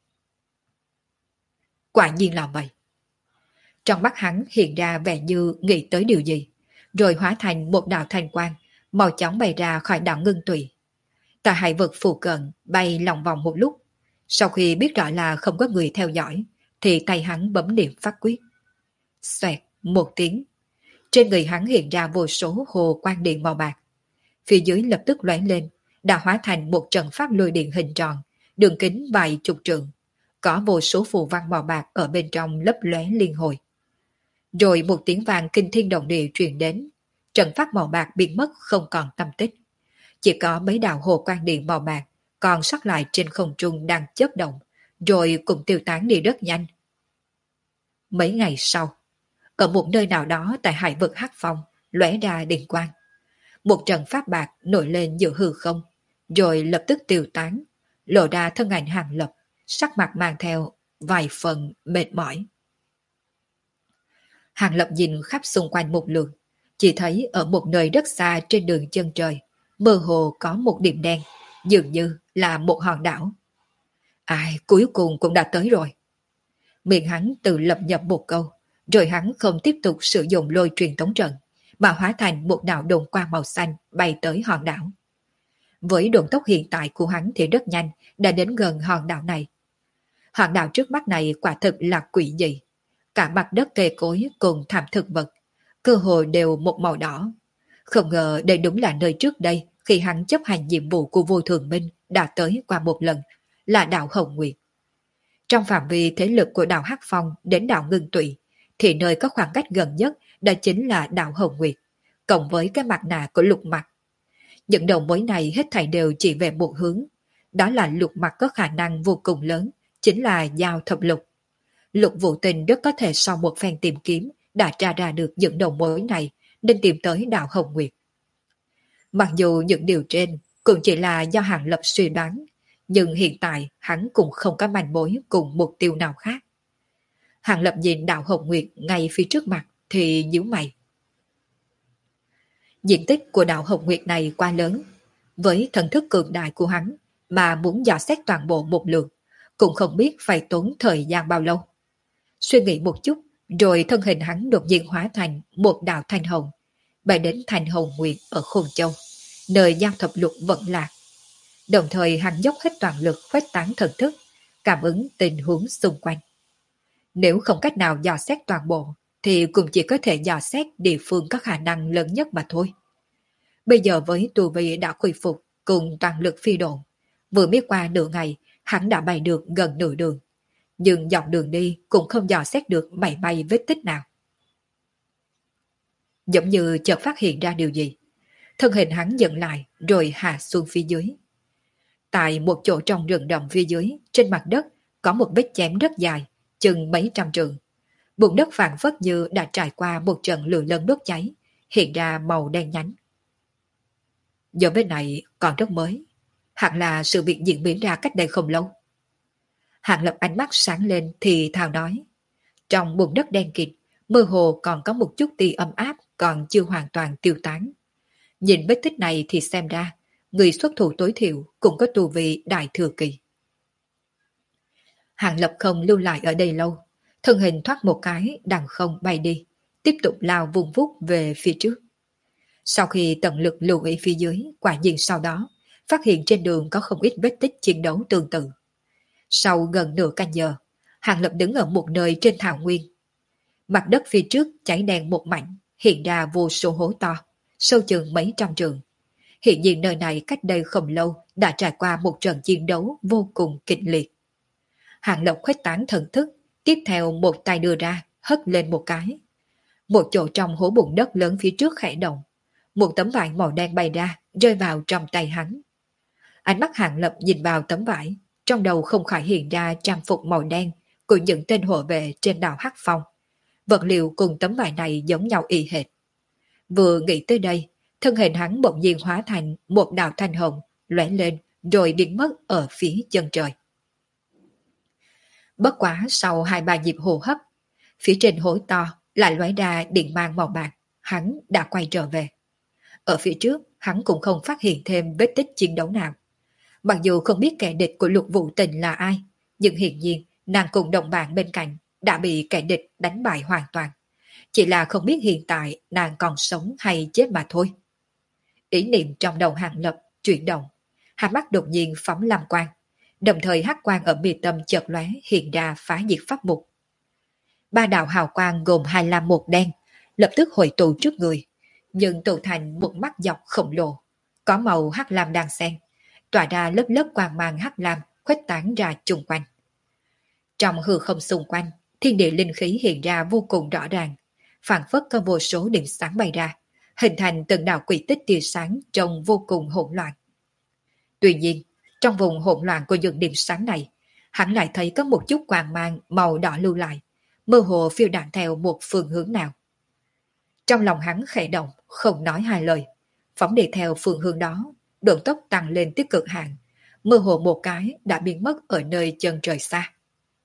Quả nhiên là vậy. Trong mắt hắn hiện ra vẻ như nghĩ tới điều gì, rồi hóa thành một đạo thanh quang, màu chóng bay ra khỏi đảo Ngưng Tùy. Tại hải vực phụ cận bay lòng vòng một lúc, sau khi biết rõ là không có người theo dõi, thì tay hắn bấm niệm pháp quyết. Xoẹt một tiếng, trên người hắn hiện ra vô số hồ quang điện màu bạc. Phía dưới lập tức lóe lên, đã hóa thành một trận pháp lôi điện hình tròn, đường kính vài chục trượng, có vô số phù văn màu bạc ở bên trong lấp lóe liên hồi. Rồi một tiếng vang kinh thiên động địa truyền đến, trận pháp màu bạc biến mất không còn tâm tích. Chỉ có mấy đạo hồ quang điện màu bạc còn sót lại trên không trung đang chớp động, rồi cũng tiêu tán đi rất nhanh. Mấy ngày sau, ở một nơi nào đó tại hải vực Hắc Phong, lóe ra điện quang. Một trận pháp bạc nổi lên giữa hư không, rồi lập tức tiêu tán, lộ ra thân ảnh Hàng Lập, sắc mặt mang theo vài phần mệt mỏi. Hàng Lập nhìn khắp xung quanh một lượt, chỉ thấy ở một nơi rất xa trên đường chân trời, mơ hồ có một điểm đen, dường như là một hòn đảo. Ai, cuối cùng cũng đã tới rồi. Miệng hắn tự lập nhập một câu, rồi hắn không tiếp tục sử dụng lôi truyền tống trận, mà hóa thành một đạo đồn quang màu xanh bay tới hòn đảo. Với độ tốc hiện tại của hắn thì rất nhanh, đã đến gần hòn đảo này. Hòn đảo trước mắt này quả thực là quỷ dị. Cả mặt đất cây cối cùng thảm thực vật, cơ hồ đều một màu đỏ. Không ngờ đây đúng là nơi trước đây khi hắn chấp hành nhiệm vụ của vô thường minh đã tới qua một lần, là đảo Hồng Nguyệt. Trong phạm vi thế lực của đảo Hắc Phong đến đảo Ngưng Tụy, thì nơi có khoảng cách gần nhất đó chính là đảo Hồng Nguyệt, cộng với cái mặt nạ của lục mặt. Những đầu mối này hết thảy đều chỉ về một hướng, đó là lục mặt có khả năng vô cùng lớn, chính là giao thập lục. Lục Vũ Tình rất có thể sau một phen tìm kiếm đã tra ra được những đầu mối này, nên tìm tới đảo Hồng Nguyệt. Mặc dù những điều trên cũng chỉ là do Hàng Lập suy đoán, nhưng hiện tại hắn cũng không có manh mối cùng mục tiêu nào khác. Hàng Lập nhìn đảo Hồng Nguyệt ngay phía trước mặt thì nhíu mày. Diện tích của đảo Hồng Nguyệt này quá lớn, với thần thức cường đại của hắn mà muốn dò xét toàn bộ một lượt, cũng không biết phải tốn thời gian bao lâu. Suy nghĩ một chút, rồi thân hình hắn đột nhiên hóa thành một đạo thanh hồng, bay đến thành Hồng Nguyệt ở Khôn Châu, nơi giao thập lục vận lạc. Đồng thời hắn dốc hết toàn lực khuếch tán thần thức, cảm ứng tình huống xung quanh. Nếu không cách nào dò xét toàn bộ, thì cũng chỉ có thể dò xét địa phương có khả năng lớn nhất mà thôi. Bây giờ với tu vi đã khôi phục cùng toàn lực phi độn, vừa mới qua nửa ngày, hắn đã bay được gần nửa đường. Nhưng dọc đường đi cũng không dò xét được mảy may vết tích nào. Giống như chợt phát hiện ra điều gì. Thân hình hắn dừng lại rồi hạ xuống phía dưới. Tại một chỗ trong rừng rậm phía dưới, trên mặt đất có một vết chém rất dài, chừng mấy trăm trượng. Bùn đất phản phất như đã trải qua một trận lửa lớn đốt cháy, hiện ra màu đen nhánh. Giờ vết này còn rất mới, hẳn là sự việc diễn biến ra cách đây không lâu. Hạng Lập ánh mắt sáng lên thì thào nói. Trong bùn đất đen kịt, mơ hồ còn có một chút tia ấm áp còn chưa hoàn toàn tiêu tán. Nhìn vết tích này thì xem ra, người xuất thủ tối thiểu cũng có tu vi đại thừa kỳ. Hạng Lập không lưu lại ở đây lâu, thân hình thoát một cái đằng không bay đi, tiếp tục lao vùng vút về phía trước. Sau khi tận lực lưu ý phía dưới, quả nhiên sau đó, phát hiện trên đường có không ít vết tích chiến đấu tương tự. Sau gần nửa canh giờ, Hàng Lập đứng ở một nơi trên thảo nguyên. Mặt đất phía trước cháy đen một mảnh, hiện ra vô số hố to, sâu chừng mấy trăm trường. Hiện nhiên nơi này cách đây không lâu đã trải qua một trận chiến đấu vô cùng kịch liệt. Hàng Lập khuếch tán thần thức, tiếp theo một tay đưa ra, hất lên một cái. Một chỗ trong hố bùn đất lớn phía trước khẽ động. Một tấm vải màu đen bay ra, rơi vào trong tay hắn. Ánh mắt Hàng Lập nhìn vào tấm vải, trong đầu không khỏi hiện ra trang phục màu đen của những tên hộ vệ trên đảo Hắc Phong. Vật liệu cùng tấm vải này giống nhau y hệt. Vừa nghĩ tới đây, thân hình hắn bỗng nhiên hóa thành một đạo thanh hồng, lóe lên rồi biến mất ở phía chân trời. Bất quá sau 2-3 nhịp hô hấp, phía trên hố to lại lóe ra điện mang màu bạc, hắn đã quay trở về. Ở phía trước, hắn cũng không phát hiện thêm vết tích chiến đấu nào. Mặc dù không biết kẻ địch của Lục Vũ Tình là ai, nhưng hiển nhiên nàng cùng đồng bạn bên cạnh đã bị kẻ địch đánh bại hoàn toàn. Chỉ là không biết hiện tại nàng còn sống hay chết mà thôi. Ý niệm trong đầu Hàng Lập chuyển động, hai mắt đột nhiên phóng lam quang, đồng thời hắc quang ở mi tâm chợt lóe hiện ra phá diệt pháp mục. Ba đạo hào quang gồm 2 lam một đen, lập tức hội tụ trước người, nhưng tụ thành một mắt dọc khổng lồ, có màu hắc lam đan xen, tỏa ra lớp lớp quang mang hắc lam khuếch tán ra chung quanh. Trong hư không xung quanh, thiên địa linh khí hiện ra vô cùng rõ ràng, phản phất có vô số điểm sáng bay ra, hình thành từng đạo quỷ tích tia sáng trông vô cùng hỗn loạn. Tuy nhiên, trong vùng hỗn loạn của những điểm sáng này, hắn lại thấy có một chút quang mang màu đỏ lưu lại, mơ hồ phiêu đạn theo một phương hướng nào. Trong lòng hắn khẽ động, không nói hai lời, phóng đi theo phương hướng đó, độ tốc tăng lên tới cực hạn, mơ hồ một cái đã biến mất ở nơi chân trời xa.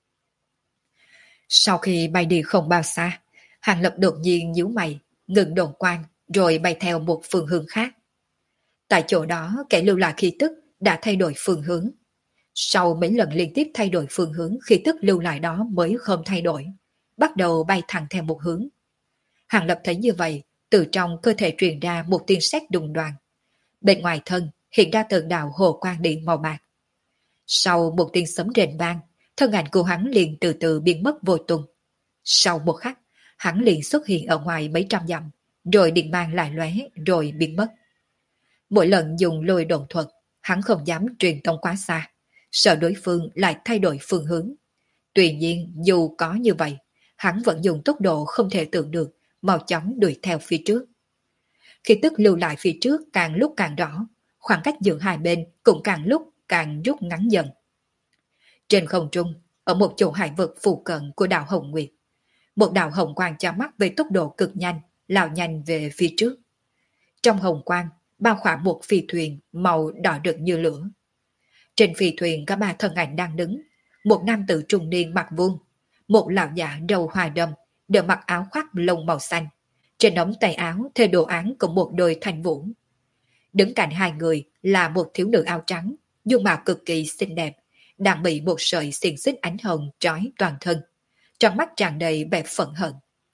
Sau khi bay đi không bao xa, Hàng Lập đột nhiên nhíu mày, ngừng đồn quang, rồi bay theo một phương hướng khác. Tại chỗ đó, kẻ lưu lại khí tức đã thay đổi phương hướng. Sau mấy lần liên tiếp thay đổi phương hướng, khí tức lưu lại đó mới không thay đổi, bắt đầu bay thẳng theo một hướng. Hàng Lập thấy như vậy, từ trong cơ thể truyền ra một tiếng sét đùng đoàng. Bên ngoài thân hiện ra từng đạo hồ quang điện màu bạc. Sau một tiếng sấm rền vang, thân ảnh của hắn liền từ từ biến mất vô tung. Sau một khắc, hắn liền xuất hiện ở ngoài mấy trăm dặm, rồi điện mang lại lóe rồi biến mất. Mỗi lần dùng lôi đồn thuật, hắn không dám truyền tông quá xa, sợ đối phương lại thay đổi phương hướng. Tuy nhiên, dù có như vậy, hắn vẫn dùng tốc độ không thể tưởng được, mau chóng đuổi theo phía trước. Khi tức lưu lại phía trước càng lúc càng rõ, khoảng cách giữa hai bên cũng càng lúc càng rút ngắn dần. Trên không trung, ở một chỗ hải vực phụ cận của đảo Hồng Nguyệt, một đạo hồng quang chói mắt với tốc độ cực nhanh, lao nhanh về phía trước. Trong hồng quang, bao khoảng một phi thuyền màu đỏ rực như lửa. Trên phi thuyền có ba thân ảnh đang đứng, một nam tử trung niên mặc vuông, một lão giả râu hoa đâm, đều mặc áo khoác lông màu xanh. Trên ống tay áo theo đồ án của một đôi thanh vũ. Đứng cạnh hai người là một thiếu nữ áo trắng, dung mạo cực kỳ xinh đẹp, đang bị một sợi xiềng xích ánh hồng trói toàn thân. Trong mắt tràn đầy vẻ phẫn hận.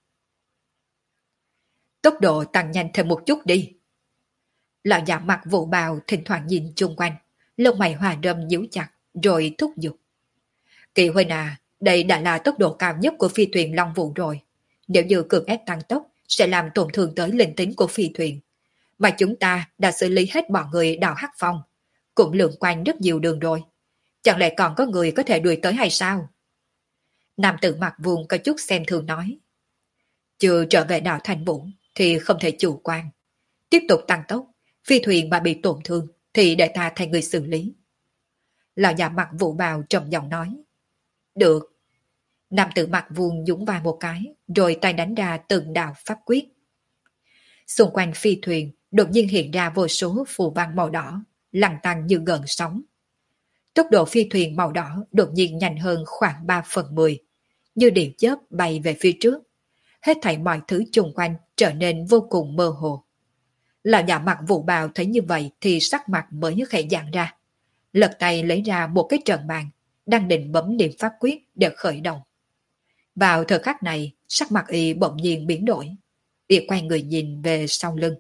Tốc độ tăng nhanh thêm một chút đi. Lão giả mặc vụ bào thỉnh thoảng nhìn chung quanh, lông mày hòa đâm nhíu chặt, rồi thúc giục. Kỳ huynh à, đây đã là tốc độ cao nhất của phi thuyền Long Vũ rồi. Nếu như cưỡng ép tăng tốc, sẽ làm tổn thương tới linh tính của phi thuyền. Mà chúng ta đã xử lý hết bọn người đào Hắc Phong, cũng lượn quanh rất nhiều đường rồi. Chẳng lẽ còn có người có thể đuổi tới hay sao? Nam tử mặc vuông có chút xem thường nói. Chưa trở về đảo Thành Vũ thì không thể chủ quan. Tiếp tục tăng tốc, phi thuyền mà bị tổn thương thì để ta thay người xử lý. Lão già mặc vụ bào trầm giọng nói. Được. Nam tử mặc vuông dũng vai một cái, rồi tay đánh ra từng đạo pháp quyết. Xung quanh phi thuyền đột nhiên hiện ra vô số phù văn màu đỏ, lăn tăng như gợn sóng. Tốc độ phi thuyền màu đỏ đột nhiên nhanh hơn khoảng 3/10, như điện chớp bay về phía trước. Hết thảy mọi thứ xung quanh trở nên vô cùng mơ hồ. Lão già mặc vụ bào thấy như vậy thì sắc mặt mới khẽ giãn ra. Lật tay lấy ra một cái trận bàn, đang định bấm niệm pháp quyết để khởi động. Vào thời khắc này, sắc mặt y bỗng nhiên biến đổi. Y quay người nhìn về sau lưng.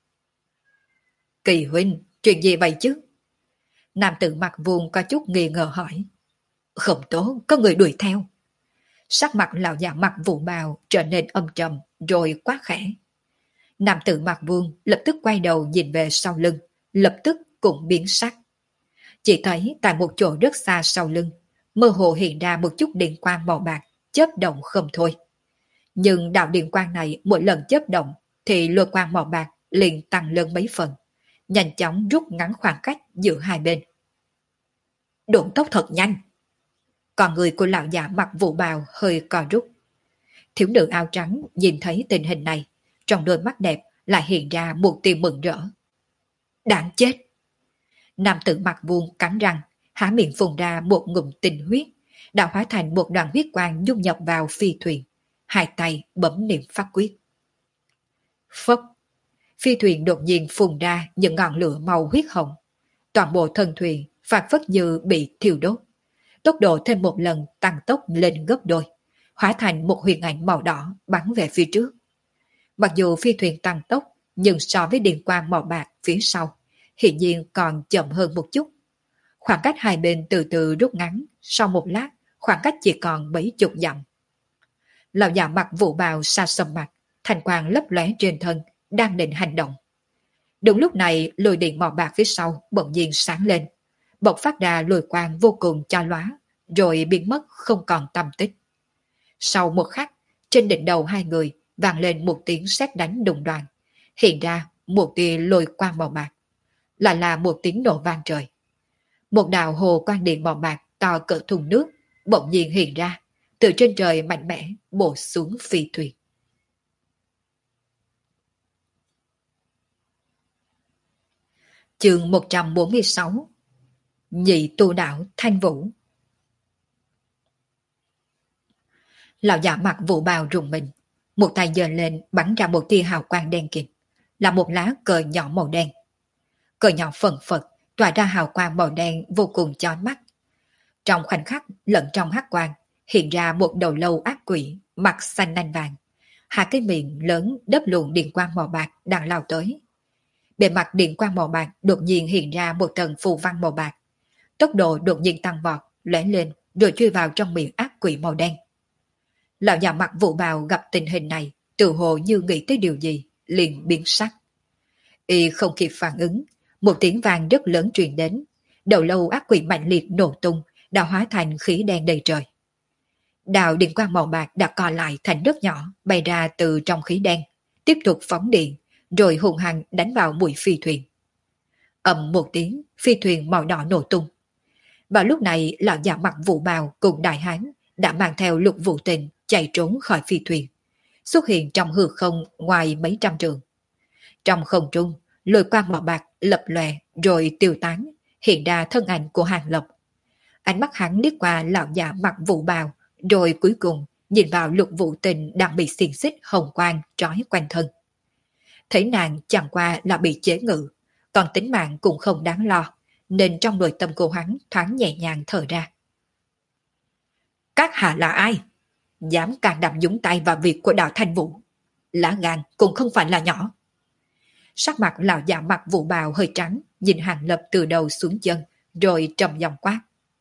Kỳ huynh, chuyện gì vậy chứ? Nam tử mặc vuông có chút nghi ngờ hỏi. Không tốt, có người đuổi theo. Sắc mặt lão già mặc vụ bào trở nên âm trầm, rồi quát khẽ. Nam tử mặc vuông lập tức quay đầu nhìn về sau lưng, lập tức cũng biến sắc. Chỉ thấy tại một chỗ rất xa sau lưng, mơ hồ hiện ra một chút điện quang màu bạc, chớp động không thôi. Nhưng đạo điện quang này mỗi lần chớp động thì lôi quang màu bạc liền tăng lên mấy phần, nhanh chóng rút ngắn khoảng cách giữa hai bên. Độn tốc thật nhanh. Còn người của lão già mặc vụ bào hơi co rút. Thiếu nữ áo trắng nhìn thấy tình hình này, trong đôi mắt đẹp lại hiện ra một tia mừng rỡ. Đáng chết! Nam tử mặc vuông cắn răng, há miệng phun ra một ngụm tinh huyết, đã hóa thành một đoàn huyết quang dung nhập vào phi thuyền. Hai tay bấm niệm pháp quyết. Phốc! Phi thuyền đột nhiên phun ra những ngọn lửa màu huyết hồng. Toàn bộ thân thuyền phảng phất như bị thiêu đốt. Tốc độ thêm một lần tăng tốc lên gấp đôi, hóa thành một huyền ảnh màu đỏ bắn về phía trước. Mặc dù phi thuyền tăng tốc, nhưng so với điện quang màu bạc phía sau, hiển nhiên còn chậm hơn một chút. Khoảng cách hai bên từ từ rút ngắn, sau một lát, khoảng cách chỉ còn mấy chục dặm. Lão già mặc vụ bào xa sầm mặt, thành quang lấp lóe trên thân, đang định hành động. Đúng lúc này, lôi điện màu bạc phía sau bỗng nhiên sáng lên, bộc phát ra lôi quang vô cùng chói lóa, rồi biến mất không còn tăm tích. Sau một khắc, trên đỉnh đầu hai người vang lên một tiếng sét đánh đùng đoàng, hiện ra một tia lôi quang màu bạc, lại là một tiếng nổ vang trời. Một đạo hồ quang điện màu bạc to cỡ thùng nước bỗng nhiên hiện ra, từ trên trời mạnh mẽ bổ xuống phi thuyền. Chương 146. Nhị tu đạo Thanh Vũ. Lão giả mặc vụ bào rùng mình, một tay giơ lên bắn ra một tia hào quang đen kịt, là một lá cờ nhỏ màu đen. Cờ nhỏ phần phật tỏa ra hào quang màu đen vô cùng chói mắt, Trong khoảnh khắc lẫn trong hắc quang, hiện ra một đầu lâu ác quỷ, mặt xanh nanh vàng. Hai cái miệng lớn đớp luồng điện quang màu bạc đang lao tới. Bề mặt điện quang màu bạc đột nhiên hiện ra một tầng phù văn màu bạc. Tốc độ đột nhiên tăng vọt, lóe lên rồi chui vào trong miệng ác quỷ màu đen. Lão già mặt vụ bào gặp tình hình này, tự hồ như nghĩ tới điều gì, liền biến sắc. Y không kịp phản ứng, một tiếng vang rất lớn truyền đến. Đầu lâu ác quỷ mạnh liệt nổ tung, đã hóa thành khí đen đầy trời. Đạo điện quang màu bạc đã co lại thành đất nhỏ, bay ra từ trong khí đen, tiếp tục phóng điện, rồi hùng hăng đánh vào mũi phi thuyền. Ầm một tiếng, phi thuyền màu đỏ nổ tung. Vào lúc này, lão già mặt vụ bào cùng đại hán đã mang theo Lục Vũ Tình chạy trốn khỏi phi thuyền, xuất hiện trong hư không ngoài mấy trăm trường. Trong không trung, lôi quang màu bạc lập lòe rồi tiêu tán, hiện ra thân ảnh của Hàng Lập. Ánh mắt hắn liếc qua lão già mặt vụ bào, rồi cuối cùng nhìn vào Lục Vũ Tình đang bị xiềng xích hồng quang trói quanh thân. Thấy nàng chẳng qua là bị chế ngự, còn tính mạng cũng không đáng lo, nên trong nội tâm cô hắn thoáng nhẹ nhàng thở ra. Các hạ là ai? Dám can đảm nhúng tay vào việc của đạo Thanh Vũ. Lá gan cũng không phải là nhỏ. Sắc mặt lão già mặt vụ bào hơi trắng, nhìn Hàng Lập từ đầu xuống chân, rồi trầm giọng quát.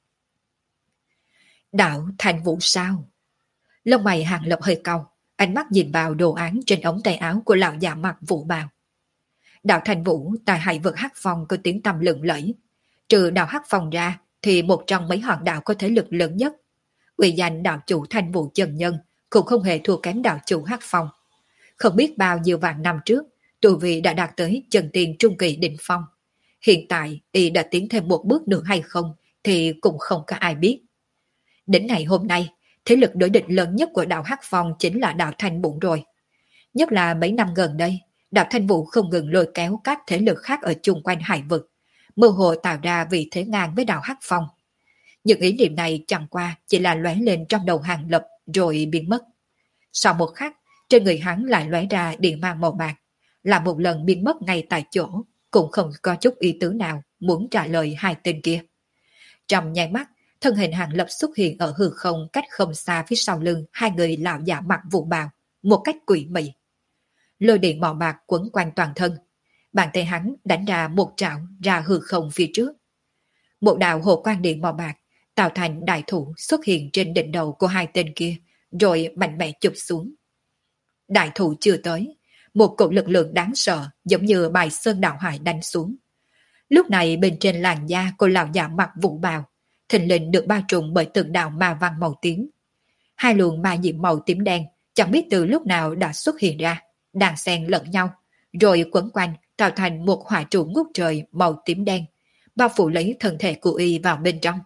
Đạo Thanh Vũ sao? Lông mày Hàng Lập hơi cau, ánh mắt nhìn vào đồ án trên ống tay áo của lão già mặt vụ bào. Đạo Thanh Vũ tại hải vực Hắc Phong có tiếng tăm lừng lẫy. Trừ đạo Hắc Phong ra thì một trong mấy hòn đạo có thế lực lớn nhất. Uy danh đạo chủ Thanh Vũ chân nhân cũng không hề thua kém đạo chủ Hắc Phong. Không biết bao nhiêu vạn năm trước, tu vi đã đạt tới chân tiên trung kỳ đỉnh phong. Hiện tại y đã tiến thêm một bước nữa hay không thì cũng không có ai biết. Đến ngày hôm nay, thế lực đối địch lớn nhất của đạo Hắc Phong chính là đạo Thanh Vũ rồi. Nhất là mấy năm gần đây, đạo Thanh Vũ không ngừng lôi kéo các thế lực khác ở chung quanh hải vực, mơ hồ tạo ra vị thế ngang với đạo Hắc Phong. Những ý niệm này chẳng qua chỉ là lóe lên trong đầu Hàng Lập rồi biến mất. Sau một khắc, trên người hắn lại lóe ra điện mang màu bạc, là một lần biến mất ngay tại chỗ, cũng không có chút ý tứ nào muốn trả lời hai tên kia. Trong nháy mắt, thân hình Hàng Lập xuất hiện ở hư không cách không xa phía sau lưng hai người lão già mặt vụ bào, một cách quỷ mị. Lôi điện màu bạc quấn quanh toàn thân, bàn tay hắn đánh ra một trảo ra hư không phía trước. Một đạo hồ quang điện màu bạc tạo thành đại thủ xuất hiện trên đỉnh đầu của hai tên kia, rồi mạnh mẽ chụp xuống. Đại thủ chưa tới, một cỗ lực lượng đáng sợ giống như bài sơn đạo hải đánh xuống. Lúc này bên trên làn da của lão già mặt vụ bào, thình lình được bao trùm bởi từng đạo ma văn màu tím. Hai luồng ma diệm màu tím đen chẳng biết từ lúc nào đã xuất hiện ra, đang xen lẫn nhau, rồi quấn quanh tạo thành một hỏa trụ ngút trời màu tím đen, bao phủ lấy thân thể của y vào bên trong.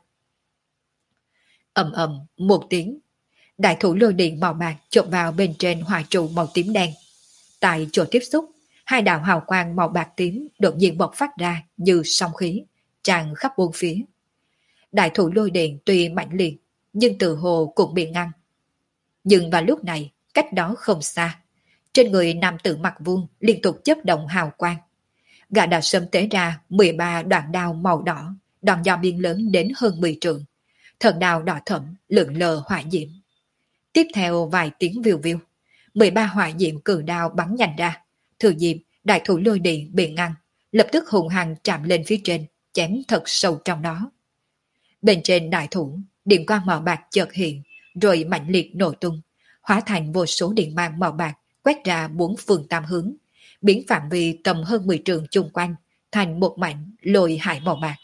Ầm ầm một tiếng, đại thủ lôi điện màu bạc chộp vào bên trên hỏa trụ màu tím đen. Tại chỗ tiếp xúc, hai đạo hào quang màu bạc tím đột nhiên bộc phát ra như sóng khí, tràn khắp bốn phía. Đại thủ lôi điện tuy mạnh liệt, nhưng từ hồ cũng bị ngăn. Nhưng vào lúc này, cách đó không xa, trên người nam tử mặt vuông liên tục chớp động hào quang. Gã đã sớm tế ra 13 đoạn đao màu đỏ, đòn dao biên lớn đến hơn 10 trượng. Thần đao đỏ thẫm, lượn lờ hỏa diễm. Tiếp theo vài tiếng viu viu, 13 hỏa diễm cử đao bắn nhanh ra. Thừa dịp đại thủ lôi điện bị ngăn, lập tức hùng hăng chạm lên phía trên, chém thật sâu trong đó. Bên trên đại thủ, điện quang màu bạc chợt hiện, rồi mạnh liệt nổ tung, hóa thành vô số điện mang màu bạc quét ra bốn phương tam hướng, biến phạm vi tầm hơn 10 trường chung quanh thành một mảnh lôi hải màu bạc.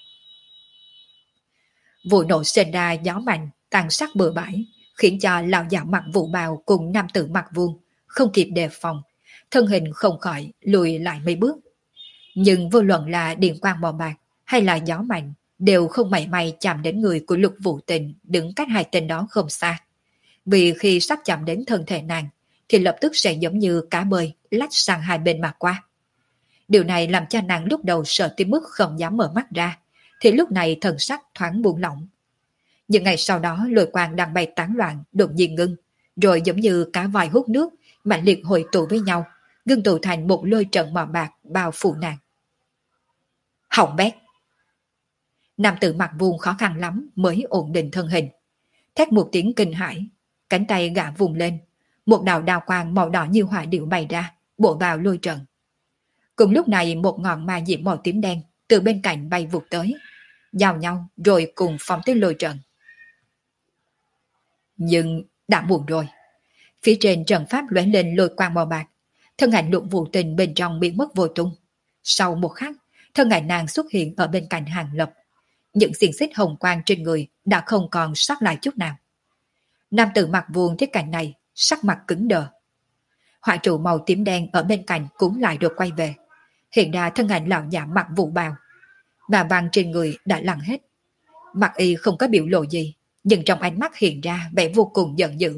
Vụ nổ sinh ra gió mạnh, tàn sát bừa bãi, khiến cho lão già mặt vụ bào cùng nam tử mặt vuông không kịp đề phòng, thân hình không khỏi lùi lại mấy bước. Nhưng vô luận là điện quang màu bạc hay là gió mạnh đều không mảy may chạm đến người của Lục Vũ Tình đứng cách hai tên đó không xa. Vì khi sắp chạm đến thân thể nàng thì lập tức sẽ giống như cá bơi lách sang hai bên mà qua. Điều này làm cho nàng lúc đầu sợ tới mức không dám mở mắt ra, thì lúc này thần sắc thoáng buông lỏng. Nhưng ngày sau đó lôi quang đang bay tán loạn đột nhiên ngưng, rồi giống như cá voi hút nước, mạnh liệt hội tụ với nhau, ngưng tụ thành một lôi trận màu bạc bao phủ nàng. Hỏng bét! Nam tử mặc vuông khó khăn lắm mới ổn định thân hình. Thét một tiếng kinh hãi, cánh tay gã vùng lên, một đạo đao quang màu đỏ như hỏa điệu bay ra, bổ vào lôi trận. Cùng lúc này một ngọn ma diệm màu tím đen từ bên cạnh bay vụt tới, giao nhau rồi cùng phóng tới lôi trận. Nhưng đã muộn rồi. Phía trên trận pháp lóe lên lôi quang màu bạc, thân ảnh Lục Vũ Tình bên trong biến mất vô tung. Sau một khắc, thân ảnh nàng xuất hiện ở bên cạnh Hàng Lập. Những xiềng xích hồng quang trên người đã không còn sót lại chút nào. Nam tử mặc vuông thấy cảnh này, sắc mặt cứng đờ. Hỏa trụ màu tím đen ở bên cạnh cũng lại được quay về. Hiện ra thân ảnh lão giả mặc vụ bào, mà vàng trên người đã lăn hết. Mặt y không có biểu lộ gì, nhưng trong ánh mắt hiện ra vẻ vô cùng giận dữ.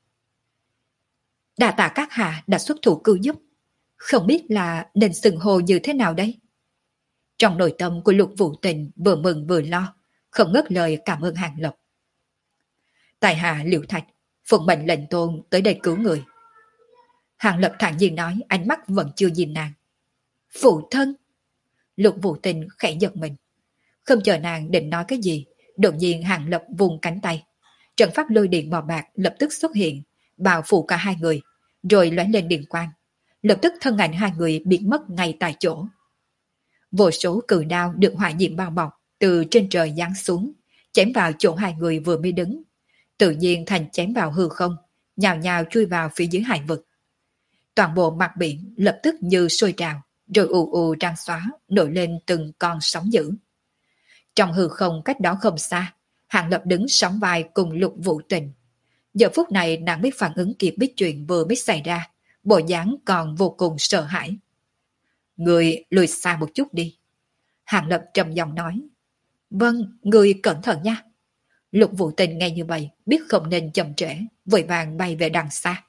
Đa tạ các hạ đã xuất thủ cứu giúp, không biết là nên xưng hô như thế nào đây? Trong nội tâm của Lục Vũ Tình vừa mừng vừa lo, không ngớt lời cảm ơn Hàng Lập. Tại hạ Liễu Thạch, phụng mệnh lệnh tôn tới đây cứu người. Hàng Lập thản nhiên nói, ánh mắt vẫn chưa nhìn nàng. Phụ thân! Lục Vũ Tình khẽ giật mình. Không chờ nàng định nói cái gì, đột nhiên Hàng Lập vùng cánh tay. Trận pháp lôi điện màu bạc lập tức xuất hiện, bao phủ cả hai người, rồi lóe lên điện quang. Lập tức thân ảnh hai người biến mất ngay tại chỗ. Vô số cự đao được hỏa diệm bao bọc từ trên trời giáng xuống, chém vào chỗ hai người vừa mới đứng. Tự nhiên thành chém vào hư không, nhào nhào chui vào phía dưới hải vực. Toàn bộ mặt biển lập tức như sôi trào, rồi ù ù tràn xóa, nổi lên từng con sóng dữ. Trong hư không cách đó không xa, Hàng Lập đứng sóng vai cùng Lục Vũ Tình. Giờ phút này nàng biết phản ứng kịp biết chuyện vừa mới xảy ra, bộ dáng còn vô cùng sợ hãi. Người lùi xa một chút đi. Hàng Lập trầm giọng nói. Vâng, người cẩn thận nha. Lục Vũ Tình nghe như vậy, biết không nên chậm trễ, vội vàng bay về đằng xa.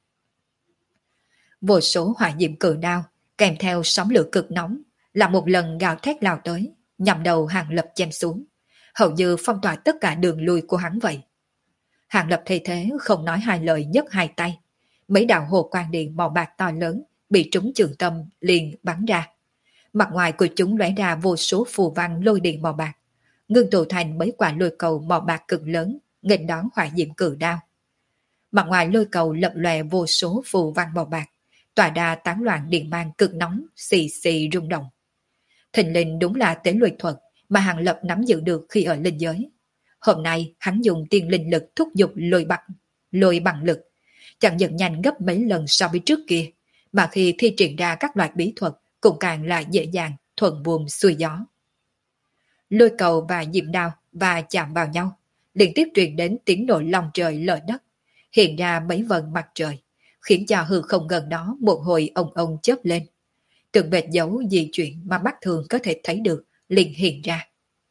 Vô số hỏa diệm cự đao, kèm theo sóng lửa cực nóng, là một lần gào thét lao tới, nhằm đầu Hàng Lập chém xuống, hầu như phong tỏa tất cả đường lui của hắn vậy. Hàng Lập thay thế không nói hai lời nhấc hai tay, mấy đạo hồ quang điện màu bạc to lớn bị trúng trường tâm liền bắn ra. Mặt ngoài của chúng lóe ra vô số phù văn lôi điện màu bạc, ngưng tụ thành mấy quả lôi cầu màu bạc cực lớn, nghênh đón hỏa diệm cự đao. Mặt ngoài lôi cầu lập lòe vô số phù văn màu bạc, tỏa ra tán loạn điện mang cực nóng, xì xì rung động. Thình lình đúng là tế luyện thuật mà Hàng Lập nắm giữ được khi ở linh giới. Hôm nay hắn dùng tiên linh lực thúc giục lôi bằng lực, chẳng những nhanh gấp mấy lần so với trước kia, mà khi thi triển ra các loại bí thuật cũng càng là dễ dàng, thuận buồm xuôi gió. Lôi cầu và diệm đao và chạm vào nhau, liên tiếp truyền đến tiếng nổ lòng trời lở đất, hiện ra mấy vần mặt trời, khiến cho hư không gần đó một hồi ông chớp lên. Từng vệt dấu di chuyển mà mắt thường có thể thấy được liền hiện ra.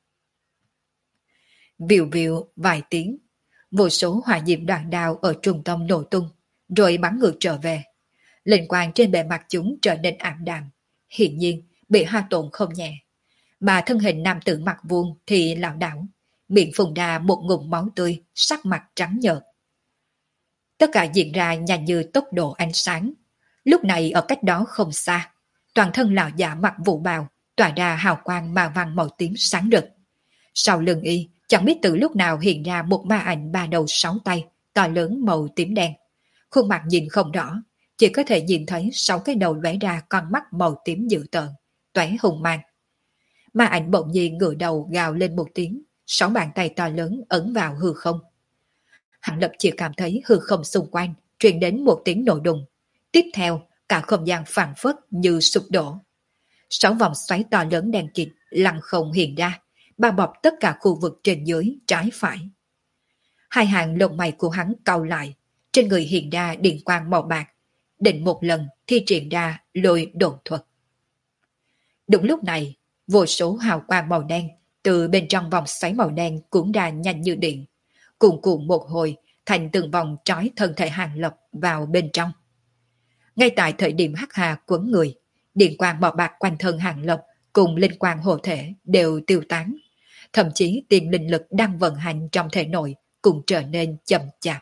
Viều viều vài tiếng, vô số hỏa diệm đoạn đao ở trung tâm nổ tung, rồi bắn ngược trở về. Linh quang trên bề mặt chúng trở nên ảm đạm, hiển nhiên bị hao tổn không nhẹ. Mà thân hình nam tử mặt vuông thì lảo đảo, miệng phun ra một ngụm máu tươi, sắc mặt trắng nhợt. Tất cả diễn ra nhanh như tốc độ ánh sáng. Lúc này ở cách đó không xa, toàn thân lão giả mặc vụ bào tỏa ra hào quang ma văn màu tím sáng rực. Sau lưng y, chẳng biết từ lúc nào hiện ra một ma ảnh ba đầu sáu tay, to lớn màu tím đen. Khuôn mặt nhìn không rõ, chỉ có thể nhìn thấy sáu cái đầu lóe ra con mắt màu tím dữ tợn, tóe hùng mang. Ma ảnh bỗng nhiên ngửa đầu gào lên một tiếng, sáu bàn tay to lớn ấn vào hư không. Hàng Lập chỉ cảm thấy hư không xung quanh truyền đến một tiếng nổ đùng. Tiếp theo, cả không gian phảng phất như sụp đổ. Sáu vòng xoáy to lớn đen kịt lăng không hiện ra, bao bọc tất cả khu vực trên dưới trái phải. Hai hàng lông mày của hắn cau lại, trên người hiện ra điện quang màu bạc, định một lần thi triển ra lôi độn thuật. Đúng lúc này, vô số hào quang màu đen từ bên trong vòng xoáy màu đen cuốn ra nhanh như điện, cuồn cuộn một hồi thành từng vòng trói thân thể Hàng Lập vào bên trong. Ngay tại thời điểm hắc hà quấn người, điện quang màu bạc quanh thân Hàng Lập cùng linh quang hộ thể đều tiêu tán, thậm chí tiền linh lực đang vận hành trong thể nội cũng trở nên chậm chạp.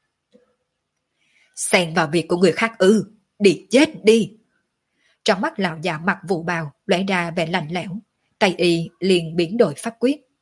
Xen vào việc của người khác ư, đi chết đi! Trong mắt lão già mặc vụ bào lóe ra vẻ lạnh lẽo, tay y liền biến đổi pháp quyết.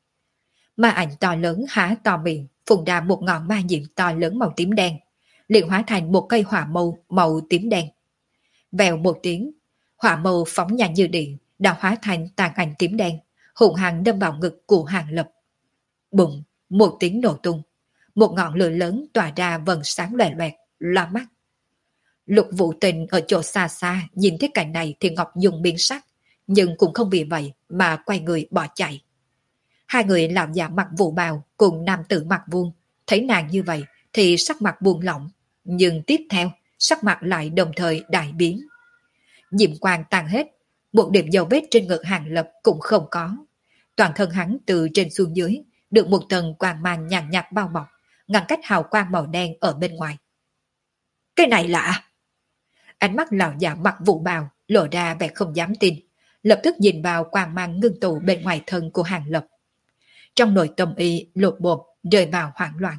Ma ảnh to lớn há to miệng, phun ra một ngọn ma diệm to lớn màu tím đen, liền hóa thành một cây hỏa mâu màu tím đen. Vèo một tiếng, hỏa mâu phóng nhanh như điện, đã hóa thành tàn ảnh tím đen, hùng hăng đâm vào ngực của Hàng Lập. Bùng, một tiếng nổ tung, một ngọn lửa lớn tỏa ra vầng sáng loè loẹt, loa mắt. Lục Vũ Tình ở chỗ xa xa nhìn thấy cảnh này thì Ngọc Dung biến sắc, nhưng cũng không vì vậy mà quay người bỏ chạy. Hai người lão già mặc vụ bào cùng nam tử mặc vuông, thấy nàng như vậy thì sắc mặt buông lỏng, nhưng tiếp theo sắc mặt lại đồng thời đại biến. Diệm quang tan hết, một điểm dấu vết trên ngực Hàng Lập cũng không có. Toàn thân hắn từ trên xuống dưới được một tầng quang mang nhàn nhạt bao bọc, ngăn cách hào quang màu đen ở bên ngoài. Cái này lạ! Ánh mắt lão già mặc vụ bào lộ ra vẻ không dám tin, lập tức nhìn vào quang mang ngưng tụ bên ngoài thân của Hàng Lập. Trong nội tâm y lột bột rơi vào hoảng loạn.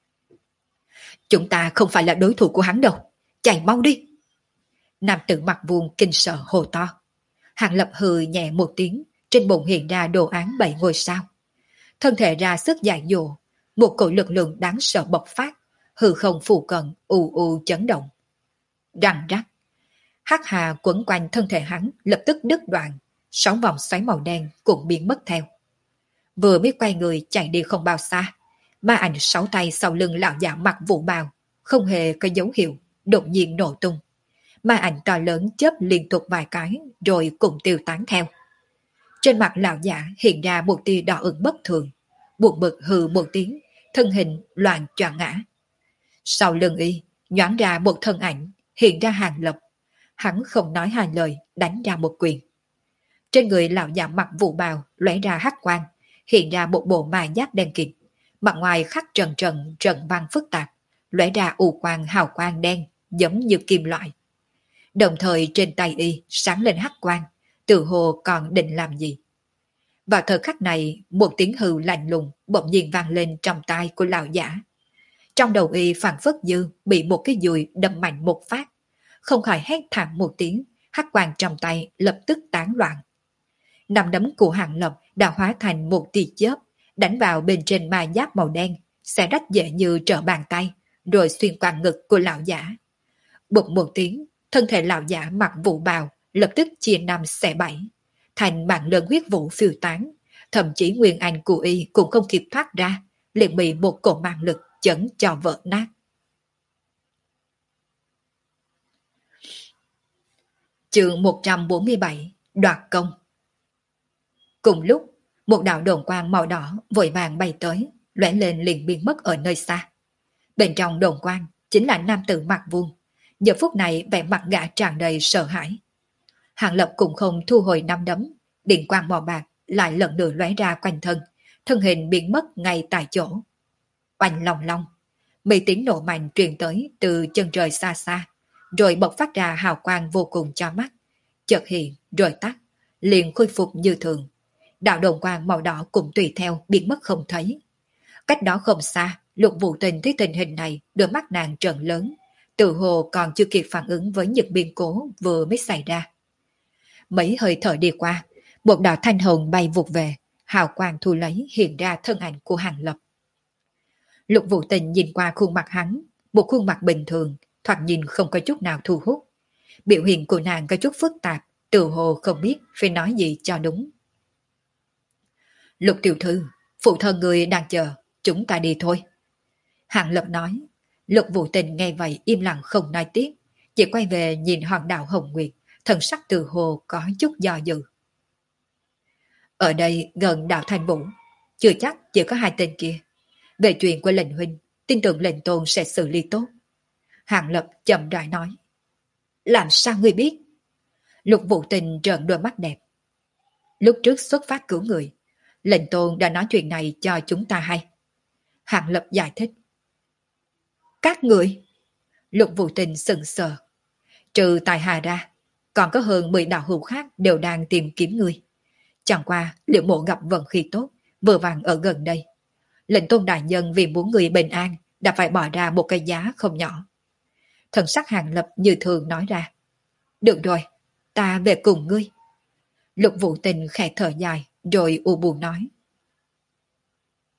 Chúng ta không phải là đối thủ của hắn đâu, chạy mau đi! Nam tử mặc vuông kinh sợ hồ to. Hàng Lập hừ nhẹ một tiếng, trên bụng hiện ra đồ án 7 ngôi sao. Thân thể ra sức giải dụ, một cỗ lực lượng đáng sợ bộc phát, hư không phù cận u u chấn động. Răng rắc, hắc hà quấn quanh thân thể hắn lập tức đứt đoạn, 6 vòng xoáy màu đen cũng biến mất theo. Vừa mới quay người chạy đi không bao xa, ma ảnh 6 tay sau lưng lão già mặc vụ bào, không hề có dấu hiệu, đột nhiên nổ tung. Ma ảnh to lớn chớp liên tục vài cái rồi cùng tiêu tán theo. Trên mặt lão giả hiện ra một tia đỏ ửng bất thường, buồn bực hừ một tiếng, thân hình loạn choạng ngã. Sau lưng y nhoáng ra một thân ảnh, hiện ra Hàng Lập. Hắn không nói hai lời, đánh ra một quyền. Trên người lão giả mặc vụ bào lóe ra hắc quang, hiện ra một bộ mài giáp đen kịt, mặt ngoài khắc trần trần trận văn phức tạp, lóe ra u quang hào quang đen giống như kim loại. Đồng thời trên tay y sáng lên hắc quang, tự hồ còn định làm gì. Vào thời khắc này, một tiếng hừ lạnh lùng bỗng nhiên vang lên trong tai của lão giả. Trong đầu y phảng phất như bị một cái dùi đâm mạnh một phát, không khỏi hét thảm một tiếng, hắc quang trong tay lập tức tán loạn. Nắm đấm của Hàng Lập đã hóa thành một tia chớp, đánh vào bên trên ma giáp màu đen, xé rách dễ như trở bàn tay, rồi xuyên qua ngực của lão giả. Bụt một tiếng, thân thể lão giả mặc vụ bào lập tức chia năm xẻ bảy, thành mạng lớn huyết vụ phiêu tán, thậm chí nguyên anh của y cũng không kịp thoát ra, liền bị một cổ mạng lực chấn cho vỡ nát. Chương 147 Đoạt công. Cùng lúc, một đạo đồn quang màu đỏ vội vàng bay tới, lóe lên liền biến mất ở nơi xa. Bên trong đồn quang chính là nam tử mặc vuông, giờ phút này vẻ mặt gã tràn đầy sợ hãi. Hàng Lập cũng không thu hồi năm đấm, điện quang màu bạc lại lần nữa lóe ra quanh thân, thân hình biến mất ngay tại chỗ. Oanh long long, mấy tiếng nổ mạnh truyền tới từ chân trời xa xa, rồi bộc phát ra hào quang vô cùng cho mắt, chợt hiện rồi tắt, liền khôi phục như thường. Đạo đồn quang màu đỏ cũng tùy theo biến mất không thấy. Cách đó không xa, Lục Vũ Tình thấy tình hình này, đôi mắt nàng trợn lớn, tự hồ còn chưa kịp phản ứng với những biến cố vừa mới xảy ra. Mấy hơi thở đi qua, một đạo thanh hồng bay vụt về, hào quang thu lấy hiện ra thân ảnh của Hàng Lập. Lục Vũ Tình nhìn qua khuôn mặt hắn, một khuôn mặt bình thường, thoạt nhìn không có chút nào thu hút. Biểu hiện của nàng có chút phức tạp, tự hồ không biết phải nói gì cho đúng. Lục tiểu thư, phụ thân người đang chờ, chúng ta đi thôi. Hàng Lập nói. Lục Vũ Tình nghe vậy im lặng không nói tiếp, chỉ quay về nhìn hòn đảo Hồng Nguyệt, thần sắc từ hồ có chút do dự. Ở đây gần đảo Thanh Vũ, chưa chắc chỉ có hai tên kia. Về chuyện của lệnh huynh, tin tưởng lệnh tôn sẽ xử lý tốt. Hàng Lập chậm rãi nói. Làm sao ngươi biết? Lục Vũ Tình trợn đôi mắt đẹp. Lúc trước xuất phát cứu người, lệnh tôn đã nói chuyện này cho chúng ta hay. Hàng Lập giải thích. Các người? Lục Vũ Tình sững sờ. Trừ Tài Hà ra, còn có hơn 10 đạo hữu khác đều đang tìm kiếm ngươi. Chẳng qua liệu mộ gặp vận khí tốt, vừa vàng ở gần đây. Lệnh tôn đại nhân vì muốn người bình an đã phải bỏ ra một cái giá không nhỏ. Thần sắc Hàng Lập như thường nói ra. Được rồi, ta về cùng ngươi. Lục Vũ Tình khẽ thở dài rồi u buồn nói.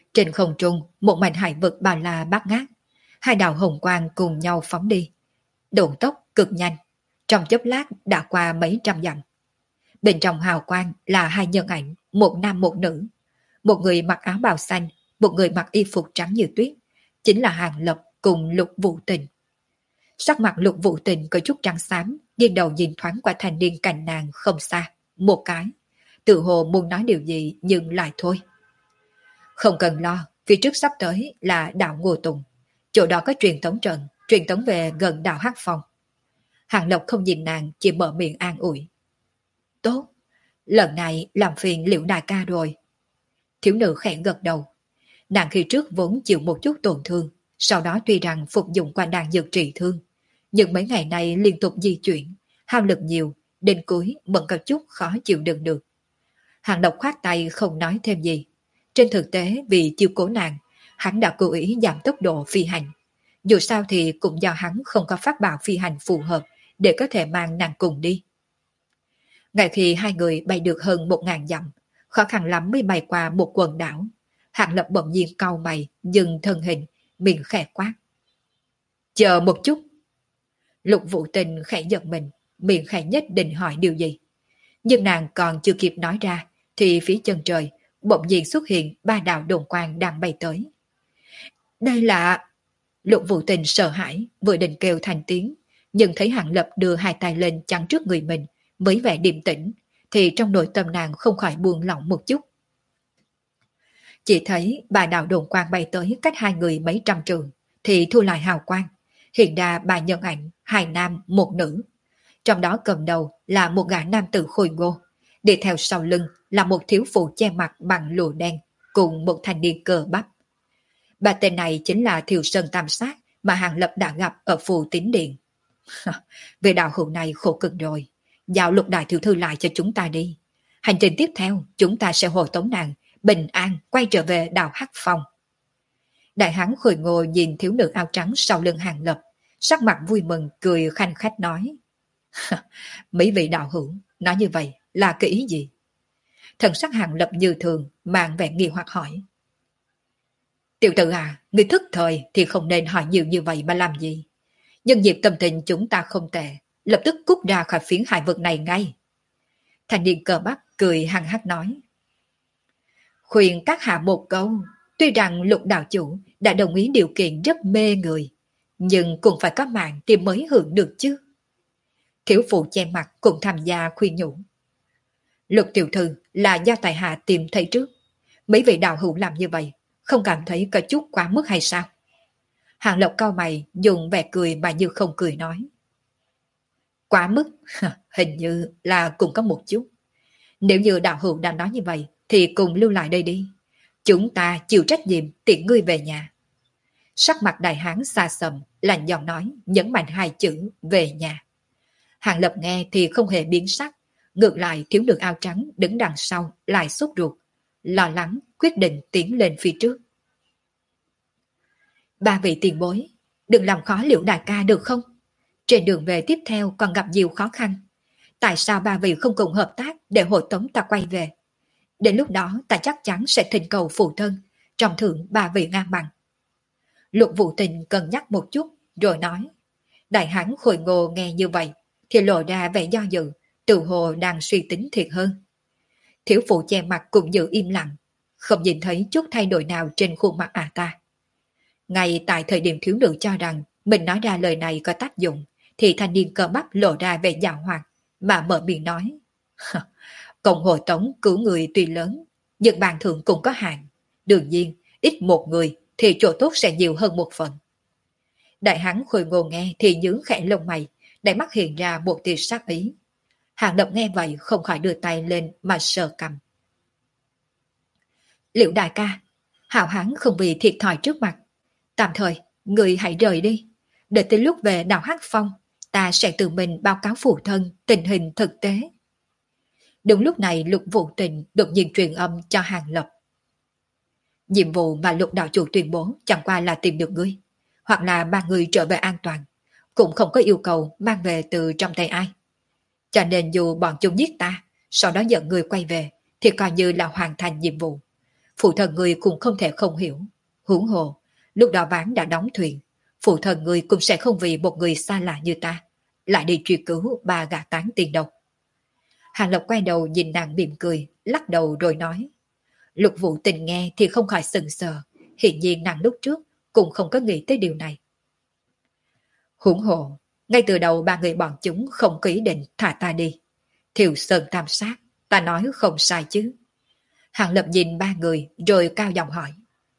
Trên không trung, một mảnh hải vực bao la bát ngát. Hai đạo hồng quang cùng nhau phóng đi. Độ tốc cực nhanh. Trong chốc lát đã qua mấy trăm dặm. Bên trong hào quang là hai nhân ảnh, một nam một nữ. Một người mặc áo bào xanh, một người mặc y phục trắng như tuyết. Chính là Hàng Lập cùng Lục Vũ Tình. Sắc mặt Lục Vũ Tình có chút trắng xám, nghiêng đầu nhìn thoáng qua thanh niên cạnh nàng không xa. Một cái. Tự hồ muốn nói điều gì nhưng lại thôi. Không cần lo, phía trước sắp tới là đảo Ngô Tùng. Chỗ đó có truyền tống trận, truyền tống về gần đảo Hắc Phong. Hàng Lộc không nhìn nàng, chỉ mở miệng an ủi. Tốt, lần này làm phiền Liễu đại ca rồi. Thiếu nữ khẽ gật đầu. Nàng khi trước vốn chịu một chút tổn thương, sau đó tuy rằng phục dụng qua đan dược trị thương, nhưng mấy ngày nay liên tục di chuyển, hao lực nhiều, đến cuối vẫn có chút khó chịu đựng được. Hàng Lộc khoát tay không nói thêm gì. Trên thực tế vì chiêu cố nàng, hắn đã cố ý giảm tốc độ phi hành. Dù sao thì cũng do hắn không có pháp bảo phi hành phù hợp để có thể mang nàng cùng đi. Ngay khi hai người bay được hơn 1.000 dặm, khó khăn lắm mới bay qua một quần đảo. Hàng Lập bỗng nhiên cau mày, dừng thân hình, miệng khẽ quát. Chờ một chút. Lục Vũ Tình khẽ giật mình, miệng khẽ nhất định hỏi điều gì. Nhưng nàng còn chưa kịp nói ra, thì phía chân trời, bỗng nhiên xuất hiện ba đạo đồn quang đang bay tới. Đây là... Lục Vũ Tình sợ hãi, vừa định kêu thành tiếng, nhưng thấy Hàng Lập đưa hai tay lên chắn trước người mình, với vẻ điềm tĩnh, thì trong nội tâm nàng không khỏi buông lỏng một chút. Chỉ thấy ba đạo đồn quang bay tới cách hai người mấy trăm trường, thì thu lại hào quang, hiện ra ba nhân ảnh, hai nam, một nữ. Trong đó cầm đầu là một gã nam tử khôi ngô, đi theo sau lưng là một thiếu phụ che mặt bằng lụa đen, cùng một thanh niên cờ bắp. Ba tên này chính là Thiều Sơn Tam Sát mà Hàng Lập đã gặp ở Phù Tín Điện. Về đạo hữu này khổ cực rồi, giao Lục đại tiểu thư lại cho chúng ta đi. Hành trình tiếp theo chúng ta sẽ hộ tống nàng bình an quay trở về đảo Hắc Phong. Đại hán khôi ngô nhìn thiếu nữ áo trắng sau lưng Hàng Lập, sắc mặt vui mừng cười khanh khách nói. Mấy vị đạo hữu nói như vậy là cái ý gì? Thần sắc Hàng Lập như thường mang vẻ nghi hoặc hỏi. Tiểu tử à, người thức thời thì không nên hỏi nhiều như vậy mà làm gì? Nhân dịp tâm tình chúng ta không tệ, lập tức cút ra khỏi phiến hải vực này ngay. Thanh niên cờ bắp cười hăng hắc nói. Khuyên các hạ một câu, tuy rằng Lục đạo chủ đã đồng ý điều kiện rất mê người, nhưng cũng phải có mạng thì mới hưởng được chứ. Thiếu phụ che mặt cũng tham gia khuyên nhủ. Lục tiểu thư là do tại hạ tìm thấy trước. Mấy vị đạo hữu làm như vậy, không cảm thấy có chút quá mức hay sao? Hàng Lộc cau mày dùng vẻ cười mà như không cười nói. Quá mức? Hình như là cũng có một chút. Nếu như đạo hữu đã nói như vậy, thì cùng lưu lại đây đi. Chúng ta chịu trách nhiệm tiện ngươi về nhà. Sắc mặt đại hán xa sầm, lạnh giọng nói, nhấn mạnh hai chữ về nhà. Hàng Lập nghe thì không hề biến sắc, ngược lại thiếu nữ áo trắng đứng đằng sau lại sốt ruột, lo lắng quyết định tiến lên phía trước. Ba vị tiền bối, đừng làm khó Liễu đại ca được không? Trên đường về tiếp theo còn gặp nhiều khó khăn. Tại sao ba vị không cùng hợp tác để hộ tống ta quay về? Đến lúc đó ta chắc chắn sẽ thỉnh cầu phụ thân, trọng thưởng ba vị ngang bằng. Lục Vũ Tình cân nhắc một chút, rồi nói. Đại hán khôi ngô nghe như vậy, thì lộ ra vẻ do dự, tự hồ đang suy tính thiệt hơn. Thiếu phụ che mặt cũng giữ im lặng, không nhìn thấy chút thay đổi nào trên khuôn mặt ta. Ngay tại thời điểm thiếu nữ cho rằng mình nói ra lời này có tác dụng, thì thanh niên cơ bắp lộ ra vẻ giảo hoạt, mà mở miệng nói. Cộng hộ tống cứu người tuy lớn, nhưng bàn thưởng cũng có hạn. Đương nhiên, ít một người thì chỗ tốt sẽ nhiều hơn một phần. Đại hán khôi ngô nghe thì nhướng khẽ lông mày, đáy mắt hiện ra một tia sát ý. Hàng Lập nghe vậy không khỏi đưa tay lên mà sờ cầm. Liễu đại ca, hào hán không vì thiệt thòi trước mặt. Tạm thời, người hãy rời đi. Đợi tới lúc về đảo Hắc Phong, ta sẽ tự mình báo cáo phụ thân tình hình thực tế. Đúng lúc này Lục Vũ Tình đột nhiên truyền âm cho Hàng Lập. Nhiệm vụ mà Lục đạo chủ tuyên bố chẳng qua là tìm được ngươi, hoặc là mang người trở về an toàn, cũng không có yêu cầu mang về từ trong tay ai. Cho nên dù bọn chúng giết ta, sau đó dẫn người quay về, thì coi như là hoàn thành nhiệm vụ. Phụ thân người cũng không thể không hiểu. Huống hồ, lúc đó ván đã đóng thuyền, phụ thân người cũng sẽ không vì một người xa lạ như ta lại đi truy cứu ba gã tán tiền đâu. Hàng Lập quay đầu nhìn nàng mỉm cười, lắc đầu rồi nói. Lục Vũ Tình nghe thì không khỏi sừng sờ, hiển nhiên nàng lúc trước cũng không có nghĩ tới điều này. Huống hồ, ngay từ đầu ba người bọn chúng không có ý định thả ta đi. Thiều Sơn tam sát, ta nói không sai chứ. Hàng Lập nhìn ba người rồi cao giọng hỏi.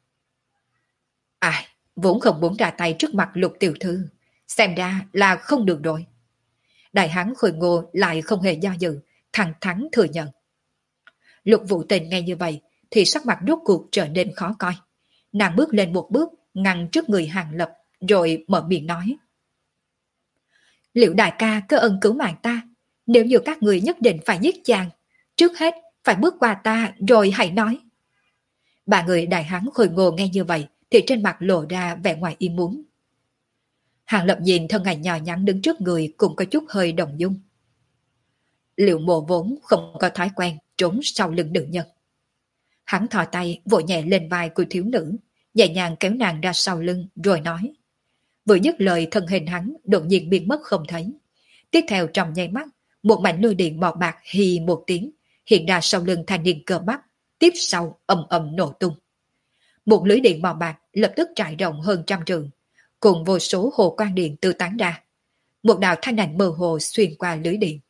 Ai, vốn không muốn ra tay trước mặt Lục tiểu thư, xem ra là không được rồi. Đại hán Khôi Ngô lại không hề do dự, thẳng thắn thừa nhận. Lục Vũ Tình nghe như vậy thì sắc mặt rốt cuộc trở nên khó coi. Nàng bước lên một bước, ngăn trước người Hàng Lập, rồi mở miệng nói. Liệu đại ca có ân cứu mạng ta, nếu như các người nhất định phải giết chàng, trước hết phải bước qua ta rồi hãy nói. Ba người đại hán Khôi Ngô nghe như vậy thì trên mặt lộ ra vẻ ngoài ý muốn. Hàng Lập nhìn thân ảnh nhỏ nhắn đứng trước người cũng có chút hơi động dung. Liệu Mộ vốn không có thói quen trốn sau lưng nữ nhân. Hắn thò tay vội nhẹ lên vai của thiếu nữ, nhẹ nhàng kéo nàng ra sau lưng rồi nói. Vừa dứt lời thân hình hắn đột nhiên biến mất không thấy. Tiếp theo trong nháy mắt, một mảnh lôi điện màu bạc hì một tiếng hiện ra sau lưng thanh niên cơ bắp, tiếp sau ầm ầm nổ tung. Một lưới điện màu bạc lập tức trải rộng hơn 100 trượng, cùng vô số hồ quang điện tư tán ra. Một đạo thanh ảnh mơ hồ xuyên qua lưới điện.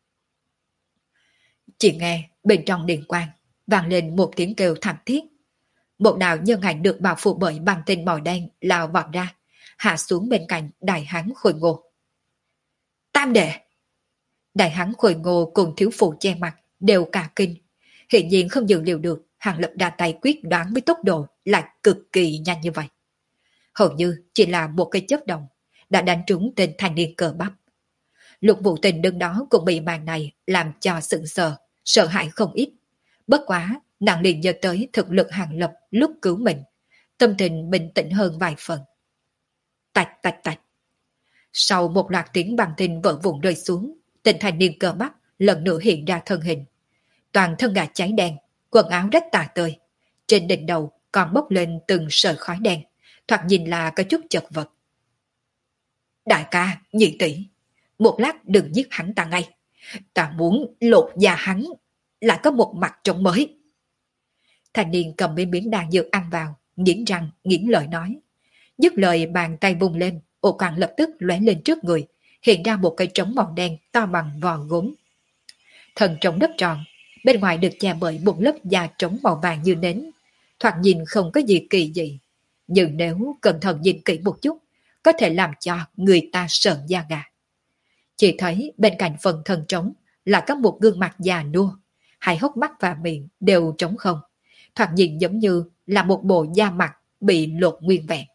Chỉ nghe bên trong điện quang vang lên một tiếng kêu thảm thiết. Một đạo nhân ảnh được bao phủ bởi băng tinh màu đen lao vọt ra, hạ xuống bên cạnh đại hán Khôi Ngô. Tam đệ! Đại hán Khôi Ngô cùng thiếu phụ che mặt đều cả kinh. Hiện nhiên không dự liệu được Hàng Lập ra tay quyết đoán với tốc độ lại cực kỳ nhanh như vậy. Hầu như chỉ là một cái chớp động đã đánh trúng tên thanh niên cờ bắp. Lục Vũ Tình đứng đó cũng bị màn này làm cho sững sờ, sợ hãi không ít. Bất quá, nàng liền nhớ tới thực lực Hàng Lập lúc cứu mình, tâm tình bình tĩnh hơn vài phần. Tạch tạch tạch. Sau một loạt tiếng bằng tinh vỡ vụn rơi xuống, tên thanh niên cờ bắp lần nữa hiện ra thân hình. Toàn thân gà cháy đen, quần áo rách tả tơi. Trên đỉnh đầu còn bốc lên từng sợi khói đen, thoạt nhìn là có chút chật vật. Đại ca, nhị tỷ, một lát đừng giết hắn ta ngay. Ta muốn lột da hắn, lại có một mặt trống mới. Thanh niên cầm miếng đan dược ăn vào, nghiến răng, nghiến lợi nói. Dứt lời bàn tay vung lên, ô quang lập tức lóe lên trước người, hiện ra một cây trống màu đen to bằng vò gốm. Thần trống đất tròn, bên ngoài được che bởi một lớp da trống màu vàng như nến, thoạt nhìn không có gì kỳ dị. Nhưng nếu cẩn thận nhìn kỹ một chút, có thể làm cho người ta sợn da gà. Chỉ thấy bên cạnh phần thân trống là có một gương mặt già nua, hai hốc mắt và miệng đều trống không, thoạt nhìn giống như là một bộ da mặt bị lột nguyên vẹn.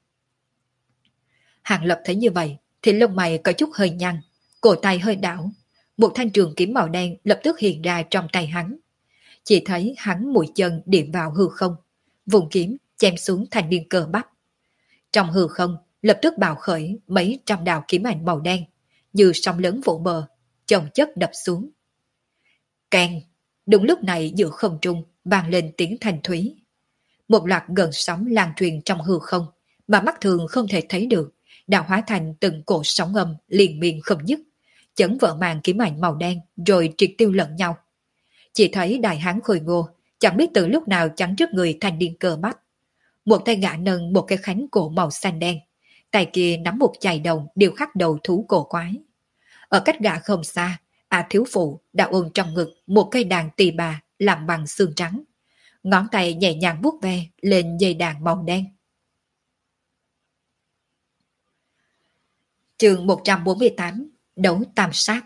Hàng Lập thấy như vậy thì lông mày có chút hơi nhăn, cổ tay hơi đảo, một thanh trường kiếm màu đen lập tức hiện ra trong tay hắn. Chỉ thấy hắn mũi chân điểm vào hư không, vùng kiếm chém xuống thanh niên cơ bắp. Trong hư không lập tức bạo khởi mấy trăm đạo kiếm ảnh màu đen, như sóng lớn vỗ bờ, chồng chất đập xuống. Keng! Đúng lúc này giữa không trung vang lên tiếng thanh thúy. Một loạt gần sóng lan truyền trong hư không, mà mắt thường không thể thấy được, đã hóa thành từng cổ sóng âm liên miên không dứt, chấn vỡ màn kiếm ảnh màu đen rồi triệt tiêu lẫn nhau. Chỉ thấy đại hán Khôi Ngô chẳng biết từ lúc nào chắn trước người thanh niên cơ bắp. Một tay gã nâng một cái khánh cổ màu xanh đen, tay kia nắm một chày đồng điêu khắc đầu thú cổ quái. Ở cách gã không xa, thiếu phụ đã ôm trong ngực một cây đàn tỳ bà làm bằng xương trắng. Ngón tay nhẹ nhàng vuốt ve lên dây đàn màu đen. Chương 148, đấu tam sát.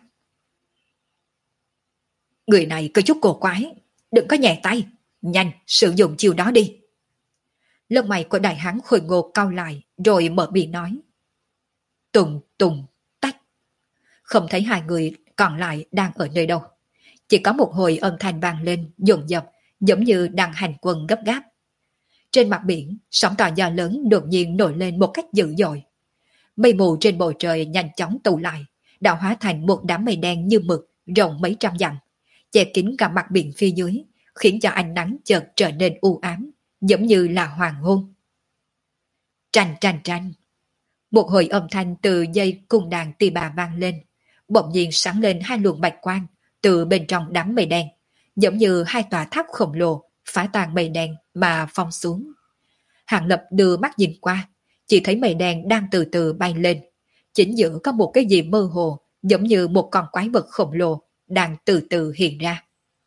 Người này có chút cổ quái, đừng có nhẹ tay, nhanh sử dụng chiêu đó đi. Lông mày của đại hán Khôi Ngô cau lại rồi mở miệng nói. Tùng tùng tách. Không thấy hai người còn lại đang ở nơi đâu. Chỉ có một hồi âm thanh vang lên dồn dập, giống như đang hành quân gấp gáp. Trên mặt biển, sóng to gió lớn đột nhiên nổi lên một cách dữ dội. Mây mù trên bầu trời nhanh chóng tụ lại, đã hóa thành một đám mây đen như mực rộng mấy trăm dặm, che kín cả mặt biển phía dưới, khiến cho ánh nắng chợt trở nên u ám, giống như là hoàng hôn. Tranh tranh tranh. Một hồi âm thanh từ dây cung đàn tỳ bà vang lên, bỗng nhiên sáng lên hai luồng bạch quang từ bên trong đám mây đen, giống như hai tòa tháp khổng lồ phá tan mây đen mà phong xuống. Hàng Lập đưa mắt nhìn qua, chỉ thấy mây đen đang từ từ bay lên, chính giữa có một cái gì mơ hồ, giống như một con quái vật khổng lồ đang từ từ hiện ra.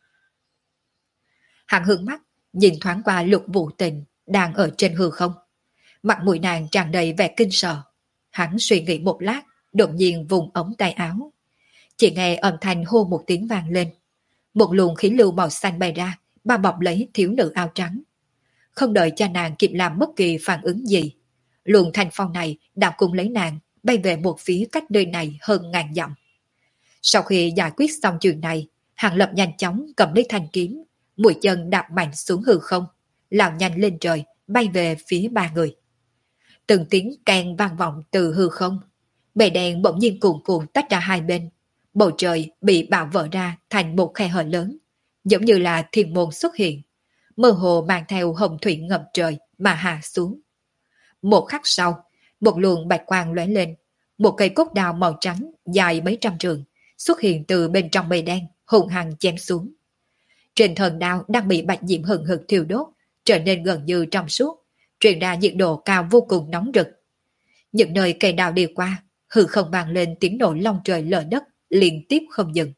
Hắn hướng mắt, nhìn thoáng qua Lục Vũ Tình đang ở trên hư không. Mặt mũi nàng tràn đầy vẻ kinh sợ. Hắn suy nghĩ một lát, đột nhiên vùng ống tay áo. Chỉ nghe âm thanh hô một tiếng vang lên. Một luồng khí lưu màu xanh bay ra, bao bọc lấy thiếu nữ áo trắng. Không đợi cho nàng kịp làm bất kỳ phản ứng gì, luồng thanh phong này đã cùng lấy nàng bay về một phía cách nơi này hơn ngàn dặm. Sau khi giải quyết xong chuyện này, Hàng Lập nhanh chóng cầm lấy thanh kiếm, mũi chân đạp mạnh xuống hư không, lao nhanh lên trời, bay về phía ba người. Từng tiếng keng vang vọng từ hư không, mây đen bỗng nhiên cuồn cuộn tách ra hai bên, bầu trời bị bạo vỡ ra thành một khe hở lớn, giống như là thiên môn xuất hiện, mơ hồ mang theo hồng thủy ngập trời mà hạ xuống. Một khắc sau, một luồng bạch quang lóe lên, một cây cốt đào màu trắng dài mấy trăm trượng xuất hiện từ bên trong mây đen, hùng hăng chém xuống. Trên thân đao đang bị bạch diễm hừng hực thiêu đốt, trở nên gần như trong suốt, truyền ra nhiệt độ cao vô cùng nóng rực. Những nơi cây đào đi qua, hư không vang lên tiếng nổ long trời lở đất, liên tiếp không dừng.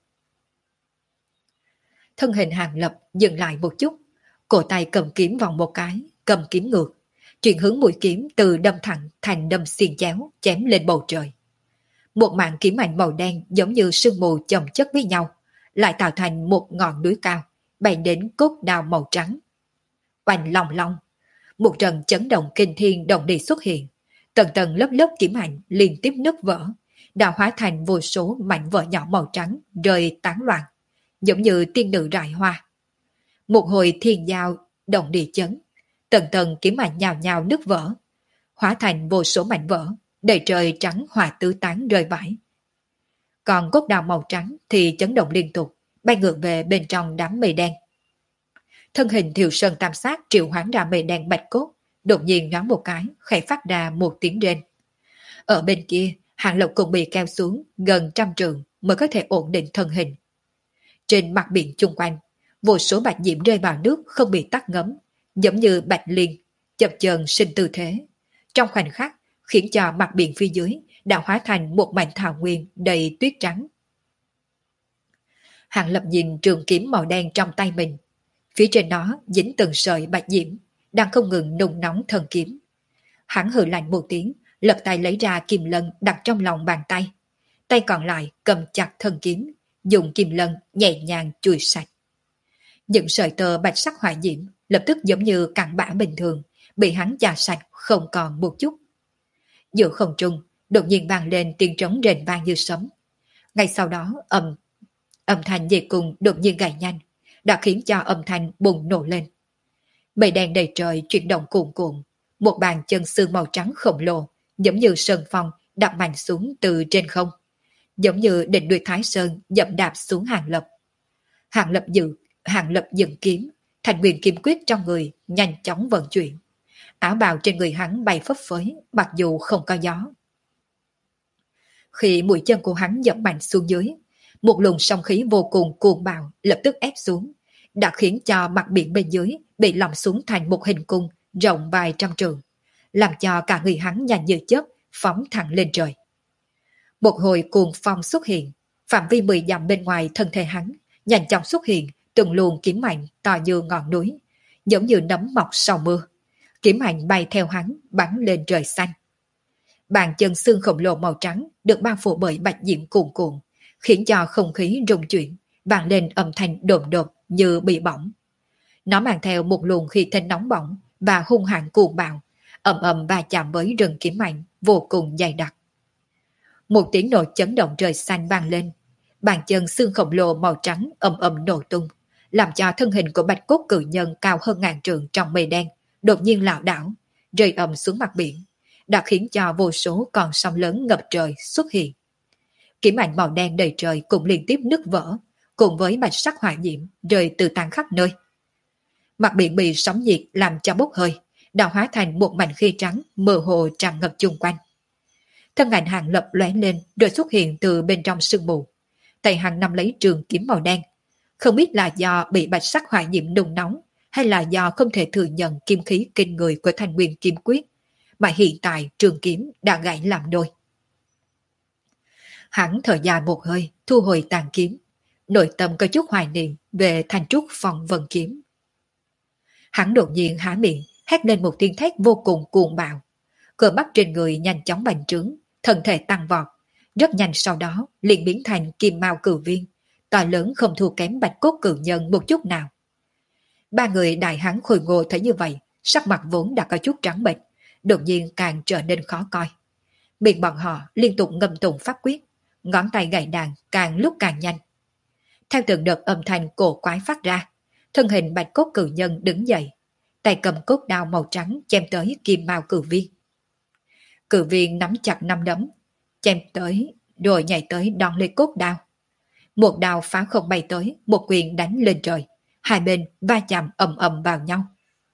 Thân hình Hàng Lập dừng lại một chút, cổ tay cầm kiếm vòng một cái, cầm kiếm ngược, chuyển hướng mũi kiếm từ đâm thẳng thành đâm xiên chéo, chém lên bầu trời. Một mảng kiếm ảnh màu đen giống như sương mù chồng chất với nhau, lại tạo thành một ngọn núi cao, bay đến cốt đào màu trắng. Oanh long long, một trận chấn động kinh thiên động địa xuất hiện, tầng tầng lớp lớp kiếm ảnh liên tiếp nứt vỡ, đã hóa thành vô số mảnh vỡ nhỏ màu trắng rơi tán loạn, giống như tiên nữ rải hoa. Một hồi thiên giao động địa chấn, tầng tầng kiếm ảnh nhào nhào nứt vỡ, hóa thành vô số mảnh vỡ, đầy trời trắng hòa tứ tán rơi vãi. Còn cốt đào màu trắng thì chấn động liên tục, bay ngược về bên trong đám mây đen. Thân hình Thiều Sơn Tam Sát triệu hoán ra mây đen bạch cốt, đột nhiên nhoáng một cái, khẽ phát ra một tiếng rên. Ở bên kia, Hàng Lập cũng bị kéo xuống gần trăm trượng mới có thể ổn định thân hình. Trên mặt biển chung quanh, vô số bạch diễm rơi vào nước không bị tắt ngấm, giống như bạch liên, chập chờn sinh tư thế. Trong khoảnh khắc, khiến cho mặt biển phía dưới đã hóa thành một mảnh thảo nguyên đầy tuyết trắng. Hàng Lập nhìn trường kiếm màu đen trong tay mình. Phía trên nó dính từng sợi bạch diễm, đang không ngừng nung nóng thần kiếm. Hắn hừ lạnh một tiếng, lật tay lấy ra kim lân đặt trong lòng bàn tay. Tay còn lại cầm chặt thần kiếm, dùng kim lân nhẹ nhàng chùi sạch. Những sợi tơ bạch sắc hỏa diễm lập tức giống như cặn bã bình thường, bị hắn chà sạch không còn một chút. Giữa không trung, đột nhiên vang lên tiếng trống rền vang như sấm. Ngay sau đó, âm thanh dây cùng đột nhiên gảy nhanh, đã khiến cho âm thanh bùng nổ lên. Mây đen đầy trời chuyển động cuồn cuộn, một bàn chân xương màu trắng khổng lồ, giống như sơn phong đạp mạnh xuống từ trên không, giống như đỉnh núi Thái Sơn dậm đạp xuống Hàng Lập. Hàng Lập dừng kiếm, thành quyền kiếm quyết trong người nhanh chóng vận chuyển. Áo bào trên người hắn bay phấp phới, mặc dù không có gió. Khi mũi chân của hắn dậm mạnh xuống dưới, một luồng sóng khí vô cùng cuồng bạo lập tức ép xuống, đã khiến cho mặt biển bên dưới bị lỏng xuống thành một hình cung rộng vài trăm trượng, làm cho cả người hắn nhanh như chớp phóng thẳng lên trời. Một hồi cuồng phong xuất hiện, phạm vi 10 dặm bên ngoài thân thể hắn nhanh chóng xuất hiện từng luồng kiếm mạnh to như ngọn núi, giống như nấm mọc sau mưa. Kiếm mạnh bay theo hắn bắn lên trời xanh. Bàn chân xương khổng lồ màu trắng được bao phủ bởi bạch diễm cuồn cuộn, khiến cho không khí rung chuyển, vang lên âm thanh đồn đột như bị bỏng. Nó mang theo một luồng khí thanh nóng bỏng và hung hãn cuồng bạo, ầm ầm va chạm với rừng kiếm mạnh vô cùng dày đặc. Một tiếng nổ chấn động trời xanh vang lên, bàn chân xương khổng lồ màu trắng ầm ầm nổ tung, làm cho thân hình của bạch cốt cự nhân cao hơn ngàn trượng trong mây đen đột nhiên lảo đảo, rơi ầm xuống mặt biển, đã khiến cho vô số con sóng lớn ngập trời xuất hiện. Kiếm ảnh màu đen đầy trời cũng liên tiếp nứt vỡ, cùng với bạch sắc hỏa diễm rơi từ tán khắp nơi. Mặt biển bị sóng nhiệt làm cho bốc hơi, đã hóa thành một mảnh khí trắng mơ hồ tràn ngập chung quanh. Thân ảnh Hàng Lập lóe lên rồi xuất hiện từ bên trong sương mù. Tay hắn nắm lấy trường kiếm màu đen. Không biết là do bị bạch sắc hỏa diễm nung nóng hay là do không thể thừa nhận kim khí kinh người của Thanh Nguyên Kim Quyết, mà hiện tại trường kiếm đã gãy làm đôi. Hắn thở dài một hơi, thu hồi tàn kiếm, nội tâm có chút hoài niệm về Thanh Trúc Phong Vân Kiếm. Hắn đột nhiên há miệng, hét lên một tiếng thét vô cùng cuồng bạo. Cơ bắp trên người nhanh chóng bành trướng, thân thể tăng vọt, rất nhanh sau đó liền biến thành kim mao cử viên, to lớn không thua kém bạch cốt cử nhân một chút nào. Ba người đại hán khôi ngô thấy như vậy, sắc mặt vốn đã có chút trắng bệch, đột nhiên càng trở nên khó coi. Miệng bọn họ liên tục ngâm tụng pháp quyết, ngón tay gảy đàn càng lúc càng nhanh. Theo từng đợt âm thanh cổ quái phát ra, thân hình bạch cốt cử nhân đứng dậy, tay cầm cốt đao màu trắng chém tới kim mao cử viên. Cử viên nắm chặt nắm đấm, chém tới rồi nhảy tới đón lấy cốt đao. Một đao phá không bay tới, một quyền đánh lên trời, hai bên va chạm ầm ầm vào nhau.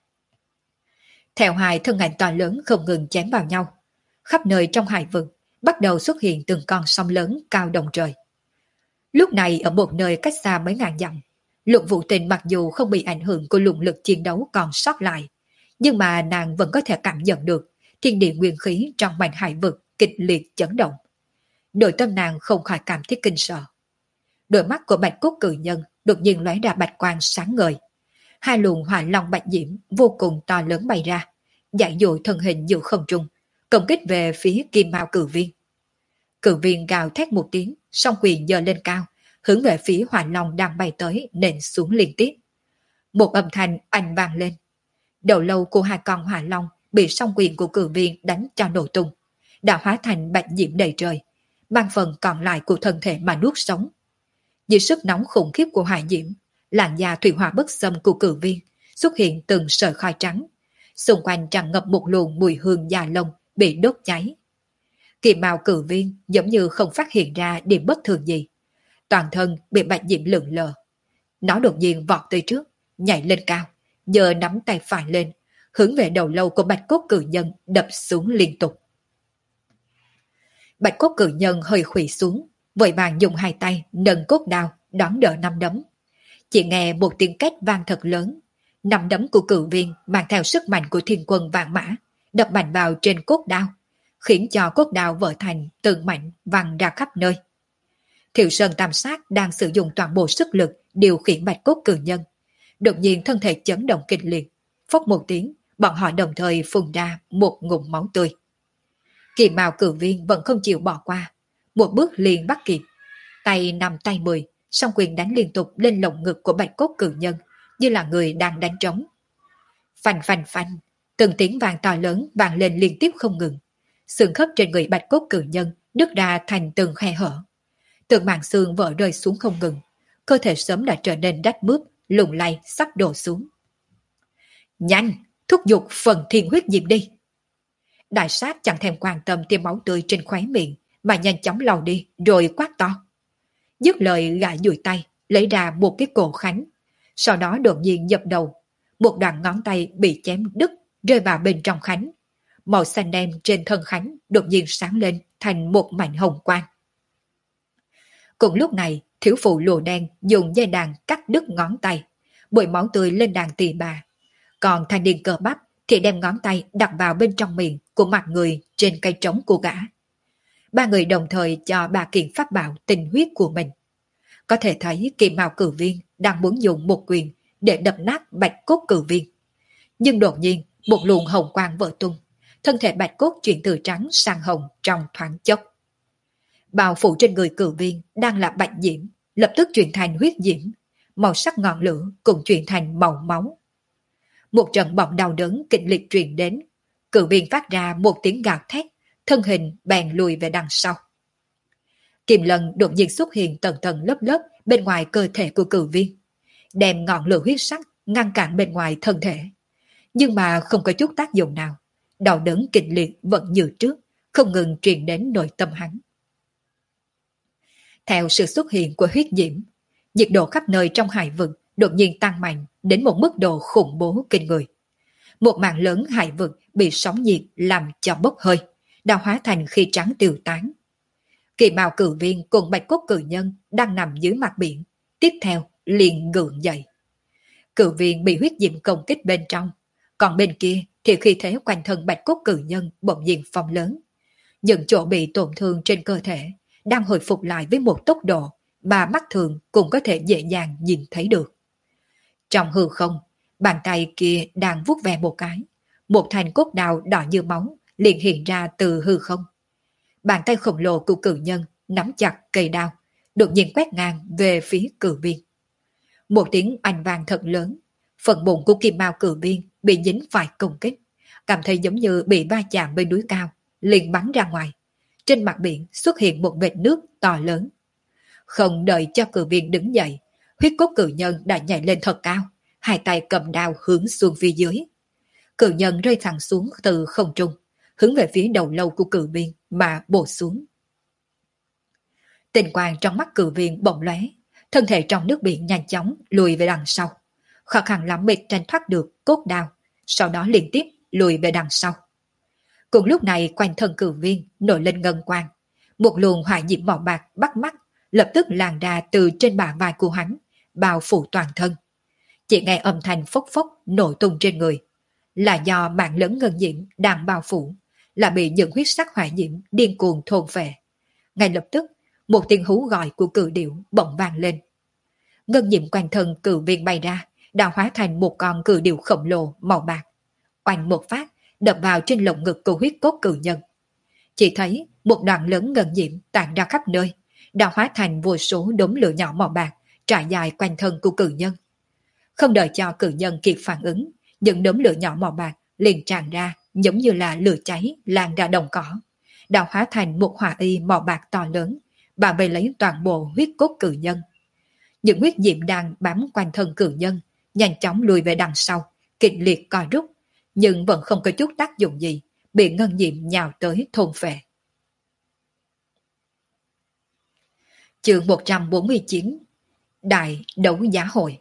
Theo hai thân ảnh to lớn không ngừng chém vào nhau, khắp nơi trong hải vực bắt đầu xuất hiện từng con sông lớn cao đồng trời. Lúc này ở một nơi cách xa mấy ngàn dặm, Lục Vũ Tình mặc dù không bị ảnh hưởng của luồng lực chiến đấu còn sót lại, nhưng mà nàng vẫn có thể cảm nhận được thiên địa nguyên khí trong mảnh hải vực kịch liệt chấn động. Nội tâm nàng không khỏi cảm thấy kinh sợ. Đôi mắt của bạch cốt cử nhân đột nhiên lóe ra bạch quang sáng ngời. Hai luồng hỏa long bạch diễm vô cùng to lớn bay ra, dại dội thân hình giữa không trung, công kích về phía kim mao cử viên. Cử viên gào thét một tiếng, song quyền giơ lên cao, hướng về phía hỏa long đang bay tới nện xuống liên tiếp. Một âm thanh oanh vang lên. Đầu lâu của hai con hỏa long bị song quyền của cử viên đánh cho nổ tung, đã hóa thành bạch diễm đầy trời, mang phần còn lại của thân thể mà nuốt sống. Dưới sức nóng khủng khiếp của hỏa diễm, làn da thủy hỏa bất xâm của cử viên xuất hiện từng sợi khói trắng, xung quanh tràn ngập một luồng mùi hương da lông bị đốt cháy. Kim mao cử viên giống như không phát hiện ra điểm bất thường gì, toàn thân bị bạch diễm lượn lờ. Nó đột nhiên vọt tới trước, nhảy lên cao, giơ nắm tay phải lên, hướng về đầu lâu của bạch cốt cử nhân đập xuống liên tục. Bạch cốt cử nhân hơi khuỵu xuống, vội vàng dùng hai tay nâng cốt đao đón đỡ năm đấm. Chỉ nghe một tiếng két vang thật lớn, năm đấm của cử viên mang theo sức mạnh của thiên quân vạn mã, đập mạnh vào trên cốt đao, khiến cho cốt đao vỡ thành từng mảnh văng ra khắp nơi. Thiệu Sơn Tam Sát đang sử dụng toàn bộ sức lực điều khiển bạch cốt cử nhân, đột nhiên thân thể chấn động kịch liệt, phốc một tiếng, bọn họ đồng thời phun ra một ngụm máu tươi. Kỳ mao cử viên vẫn không chịu bỏ qua, một bước liền bắt kịp, tay 5 tay 10, song quyền đánh liên tục lên lồng ngực của bạch cốt cử nhân, như là người đang đánh trống. Phanh phanh phanh, từng tiếng vang to lớn vang lên liên tiếp không ngừng. Xương khớp trên người bạch cốt cử nhân nứt ra thành từng khe hở. Từng mảng xương vỡ rơi xuống không ngừng, cơ thể sớm đã trở nên rách mướp, lùng lay sắp đổ xuống. Nhanh, thúc giục phần thiên huyết diệm đi. Đại sát chẳng thèm quan tâm tia máu tươi trên khóe miệng, mà nhanh chóng lau đi rồi quát to. Dứt lời gã duỗi tay, lấy ra một cái cổ khánh, sau đó đột nhiên dập đầu. Một đoạn ngón tay bị chém đứt rơi vào bên trong khánh. Màu xanh đen trên thân khánh đột nhiên sáng lên thành một mảnh hồng quang. Cùng lúc này, thiếu phụ lùa đen dùng dây đàn cắt đứt ngón tay, bụi máu tươi lên đàn tỳ bà. Còn thanh niên cơ bắp thì đem ngón tay đặt vào bên trong miệng của mặt người trên cây trống của gã. Ba người đồng thời cho ba kiện pháp bảo tinh huyết của mình. Có thể thấy Kỳ Mao cử viên đang muốn dùng một quyền để đập nát bạch cốt cử viên. Nhưng đột nhiên một luồng hồng quang vỡ tung, thân thể bạch cốt chuyển từ trắng sang hồng trong thoáng chốc. Bao phủ trên người cử viên đang là bạch diễm, lập tức chuyển thành huyết diễm, màu sắc ngọn lửa cũng chuyển thành màu máu. Một trận bỏng đau đớn kịch liệt truyền đến, cử viên phát ra một tiếng gào thét, thân hình bèn lùi về đằng sau. Kim Lân đột nhiên xuất hiện tầng tầng lớp lớp bên ngoài cơ thể của cử viên, đem ngọn lửa huyết sắc ngăn cản bên ngoài thân thể. Nhưng mà không có chút tác dụng nào, đau đớn kịch liệt vẫn như trước, không ngừng truyền đến nội tâm hắn. Theo sự xuất hiện của huyết diễm, nhiệt độ khắp nơi trong hải vực đột nhiên tăng mạnh đến một mức độ khủng bố kinh người. Một mảng lớn hải vực bị sóng nhiệt làm cho bốc hơi, đã hóa thành khí trắng tiêu tán. Kỳ mao cử viên cùng bạch cốt cử nhân đang nằm dưới mặt biển, tiếp theo liền gượng dậy. Cử viên bị huyết diệm công kích bên trong, còn bên kia thì khí thế quanh thân bạch cốt cử nhân bỗng nhiên phong lớn. Những chỗ bị tổn thương trên cơ thể đang hồi phục lại với một tốc độ mà mắt thường cũng có thể dễ dàng nhìn thấy được. Trong hư không, bàn tay kia đang vuốt ve một cái, một thanh cốt đào đỏ như máu liền hiện ra từ hư không. Bàn tay khổng lồ của cử nhân nắm chặt cây đao, đột nhiên quét ngang về phía cử viên. Một tiếng oanh vang thật lớn, phần bụng của kim mao cử viên bị dính phải công kích, cảm thấy giống như bị va chạm bên núi cao, liền bắn ra ngoài. Trên mặt biển xuất hiện một vệt nước to lớn. Không đợi cho cử viên đứng dậy, huyết cốt cử nhân đã nhảy lên thật cao, hai tay cầm đao hướng xuống phía dưới. Cử nhân rơi thẳng xuống từ không trung, hướng về phía đầu lâu của cử viên mà bổ xuống. Tình quang trong mắt cử viên bỗng lóe, thân thể trong nước biển nhanh chóng lùi về đằng sau, khó khăn lắm mới tranh thoát được cốt đao, sau đó liên tiếp lùi về đằng sau. Cùng lúc này quanh thân cử viên nổi lên ngân quang, một luồng hỏa diễm màu bạc bắt mắt lập tức lan ra từ trên bả vai của hắn, bao phủ toàn thân. Chỉ nghe âm thanh phốc phốc nổ tung trên người, là do mạng lớn ngân diễm đang bao phủ, là bị những huyết sắc hỏa diễm điên cuồng thôn phệ. Ngay lập tức, một tiếng hú gọi của cự điểu bỗng vang lên. Ngân diễm quanh thân cự viên bay ra, đã hóa thành một con cự điểu khổng lồ màu bạc. Oanh một phát, đập vào trên lồng ngực của huyết cốt cự nhân. Chỉ thấy một đoạn lớn ngân diễm tản ra khắp nơi, đã hóa thành vô số đốm lửa nhỏ màu bạc trải dài quanh thân của cự nhân. Không đợi cho cự nhân kịp phản ứng, những đốm lửa nhỏ màu bạc liền tràn ra giống như là lửa cháy lan ra đồng cỏ, đã hóa thành một hỏa y màu bạc to lớn, bà vây lấy toàn bộ huyết cốt cự nhân. Những huyết diệm đang bám quanh thân cự nhân nhanh chóng lùi về đằng sau, kịch liệt co rút, nhưng vẫn không có chút tác dụng gì, bị ngân diệm nhào tới thôn phệ. Chương 149: Đại đấu giá hội.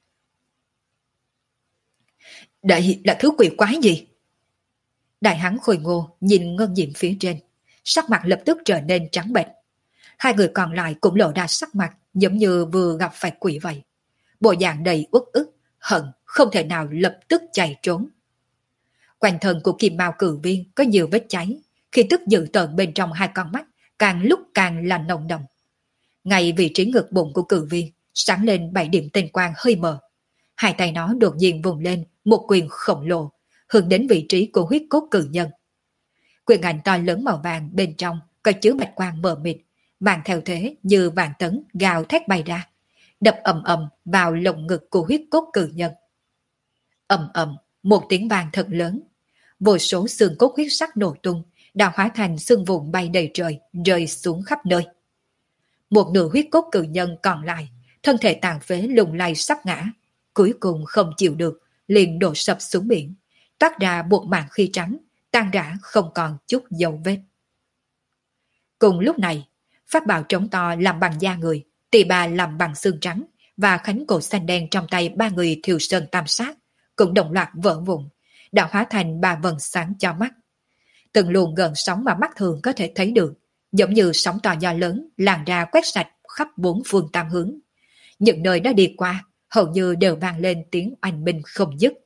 Đây là thứ quỷ quái gì? Đại hán Khôi Ngô nhìn ngân diệm phía trên, sắc mặt lập tức trở nên trắng bệch. Hai người còn lại cũng lộ ra sắc mặt giống như vừa gặp phải quỷ vậy. Bộ dạng đầy uất ức, hận, không thể nào lập tức chạy trốn. Quanh thân của kim mao cử viên có nhiều vết cháy, khi tức dữ tợn bên trong hai con mắt càng lúc càng là nồng đậm. Ngay vị trí ngực bụng của cử viên sáng lên 7 điểm tinh quang hơi mờ. Hai tay nó đột nhiên vùng lên một quyền khổng lồ, hướng đến vị trí của huyết cốt cử nhân. Quyền ảnh to lớn màu vàng bên trong có chứa bạch quang mờ mịt, mang theo thế như vạn tấn gào thét bay ra, đập ầm ầm vào lồng ngực của huyết cốt cử nhân. Ầm ầm, một tiếng vang thật lớn, vô số xương cốt huyết sắc nổ tung, đã hóa thành xương vụn bay đầy trời, rơi xuống khắp nơi. Một nửa huyết cốt cử nhân còn lại, thân thể tàn phế lung lay sắp ngã, cuối cùng không chịu được, liền đổ sập xuống biển, toát ra một mảng khí trắng, tan rã không còn chút dấu vết. Cùng lúc này, pháp bảo trống to làm bằng da người, tỳ bà làm bằng xương trắng và khánh cổ xanh đen trong tay ba người Thiều Sơn Tam Sát cũng đồng loạt vỡ vụn, đã hóa thành ba vầng sáng cho mắt. Từng luồng gợn sóng mà mắt thường có thể thấy được, giống như sóng to gió lớn lan ra quét sạch khắp bốn phương tám hướng. Những nơi đã đi qua hầu như đều vang lên tiếng oanh minh không dứt.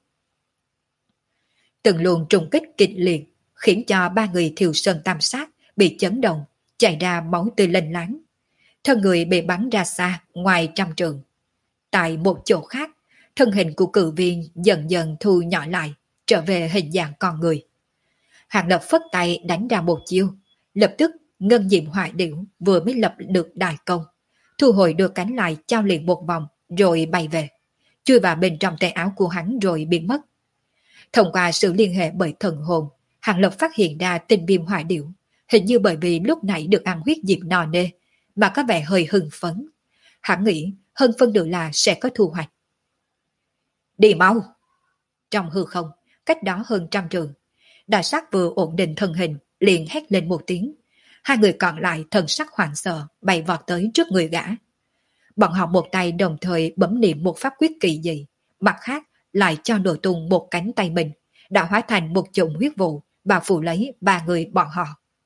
Từng luồng trùng kích kịch liệt khiến cho ba người Thiều Sơn Tam Sát bị chấn động, chảy ra máu tươi lênh láng. Thân người bị bắn ra xa ngoài trăm trường. Tại một chỗ khác, thân hình của cự viên dần dần thu nhỏ lại, trở về hình dạng con người. Hàng Lập phất tay đánh ra một chiêu, lập tức ngân diệm hỏa điểu vừa mới lập được đại công, thu hồi đưa cánh lại trao liền một vòng rồi bay về, chui vào bên trong tay áo của hắn rồi biến mất. Thông qua sự liên hệ bởi thần hồn, Hàng Lập phát hiện ra tinh viêm hỏa điểu, hình như bởi vì lúc nãy được ăn huyết diệm no nê mà có vẻ hơi hưng phấn. Hắn nghĩ hơn phân nửa là sẽ có thu hoạch. Đi mau! Trong hư không, cách đó hơn trăm trường, Đại Sát vừa ổn định thân hình, liền hét lên một tiếng. Hai người còn lại thần sắc hoảng sợ bay vọt tới trước người gã. Bọn họ một tay đồng thời bấm niệm một pháp quyết kỳ dị, mặt khác lại cho nổ tung một cánh tay mình, đã hóa thành một chùm huyết vụ, bao phủ lấy ba người bọn họ.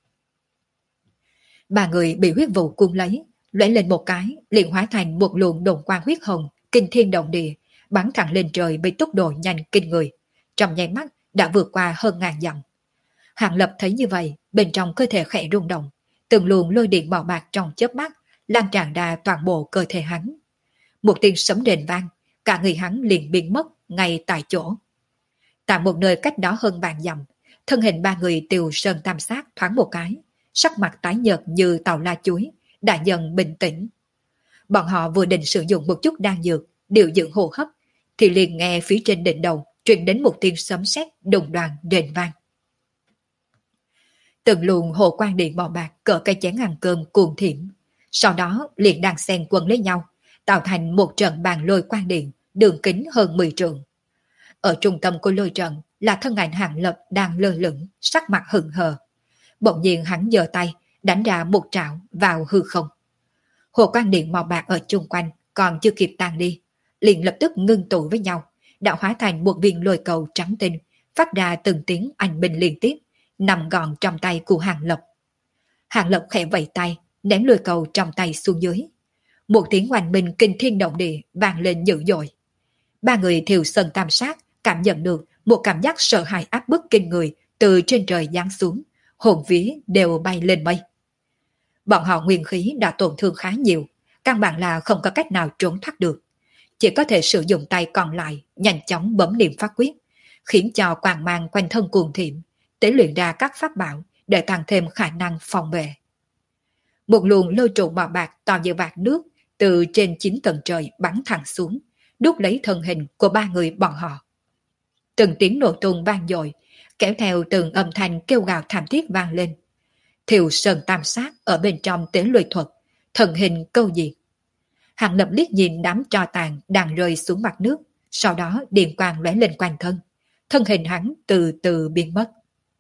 Ba người bị huyết vụ cuốn lấy, lóe lên một cái, liền hóa thành một luồng đồn quang huyết hồng, kinh thiên động địa, bắn thẳng lên trời với tốc độ nhanh kinh người. Trong nháy mắt đã vượt qua hơn ngàn dặm. Hàng Lập thấy như vậy, bên trong cơ thể khẽ rung động, từng luồng lôi điện màu bạc trong chớp mắt lan tràn ra toàn bộ cơ thể hắn. Một tiếng sấm đền vang, cả người hắn liền biến mất ngay tại chỗ. Tại một nơi cách đó hơn vạn dặm, thân hình ba người Tiều Sơn Tam Sát thoáng một cái, sắc mặt tái nhợt như tàu la chuối, đã dần bình tĩnh. Bọn họ vừa định sử dụng một chút đan dược, điều dưỡng hô hấp, thì liền nghe phía trên đỉnh đầu truyền đến một tiếng sấm sét đùng đoàng đền vang. Từng luồng hồ quang điện màu bạc cỡ cây chén ăn cơm cuồng thiểm, sau đó liền đan xen quấn lấy nhau, tạo thành một trận bàn lôi quang điện, đường kính hơn 10 trượng. Ở trung tâm của lôi trận là thân ảnh Hàng Lập đang lơ lửng, sắc mặt hừng hờ. Bỗng nhiên hắn giơ tay, đánh ra một trảo vào hư không. Hồ quang điện màu bạc ở chung quanh còn chưa kịp tan đi, liền lập tức ngưng tụ với nhau, đã hóa thành một viên lôi cầu trắng tinh, phát ra từng tiếng anh minh liên tiếp, nằm gọn trong tay của Hàng Lập. Hàng Lập khẽ vẫy tay, ném lôi cầu trong tay xuống dưới. Một tiếng oanh minh kinh thiên động địa vang lên dữ dội. Ba người Thiều Sơn Tam Sát cảm nhận được một cảm giác sợ hãi áp bức kinh người từ trên trời giáng xuống, hồn vía đều bay lên mây. Bọn họ nguyên khí đã tổn thương khá nhiều, căn bản là không có cách nào trốn thoát được. Chỉ có thể sử dụng tay còn lại nhanh chóng bấm niệm pháp quyết, khiến cho quang mang quanh thân cuồng thiểm, tế luyện ra các pháp bảo để tăng thêm khả năng phòng vệ. Một luồng lôi trụ màu bạc to như vạt nước từ trên 9 tầng trời bắn thẳng xuống, đúc lấy thân hình của ba người bọn họ. Từng tiếng nổ tung vang dội, kéo theo từng âm thanh kêu gào thảm thiết vang lên. Thiều Sơn Tam Sát ở bên trong tế luyện thuật, thần hình câu diệt. Hàng Lập liếc nhìn đám tro tàn đang rơi xuống mặt nước, sau đó điện quang lóe lên quanh thân. Thân hình hắn từ từ biến mất.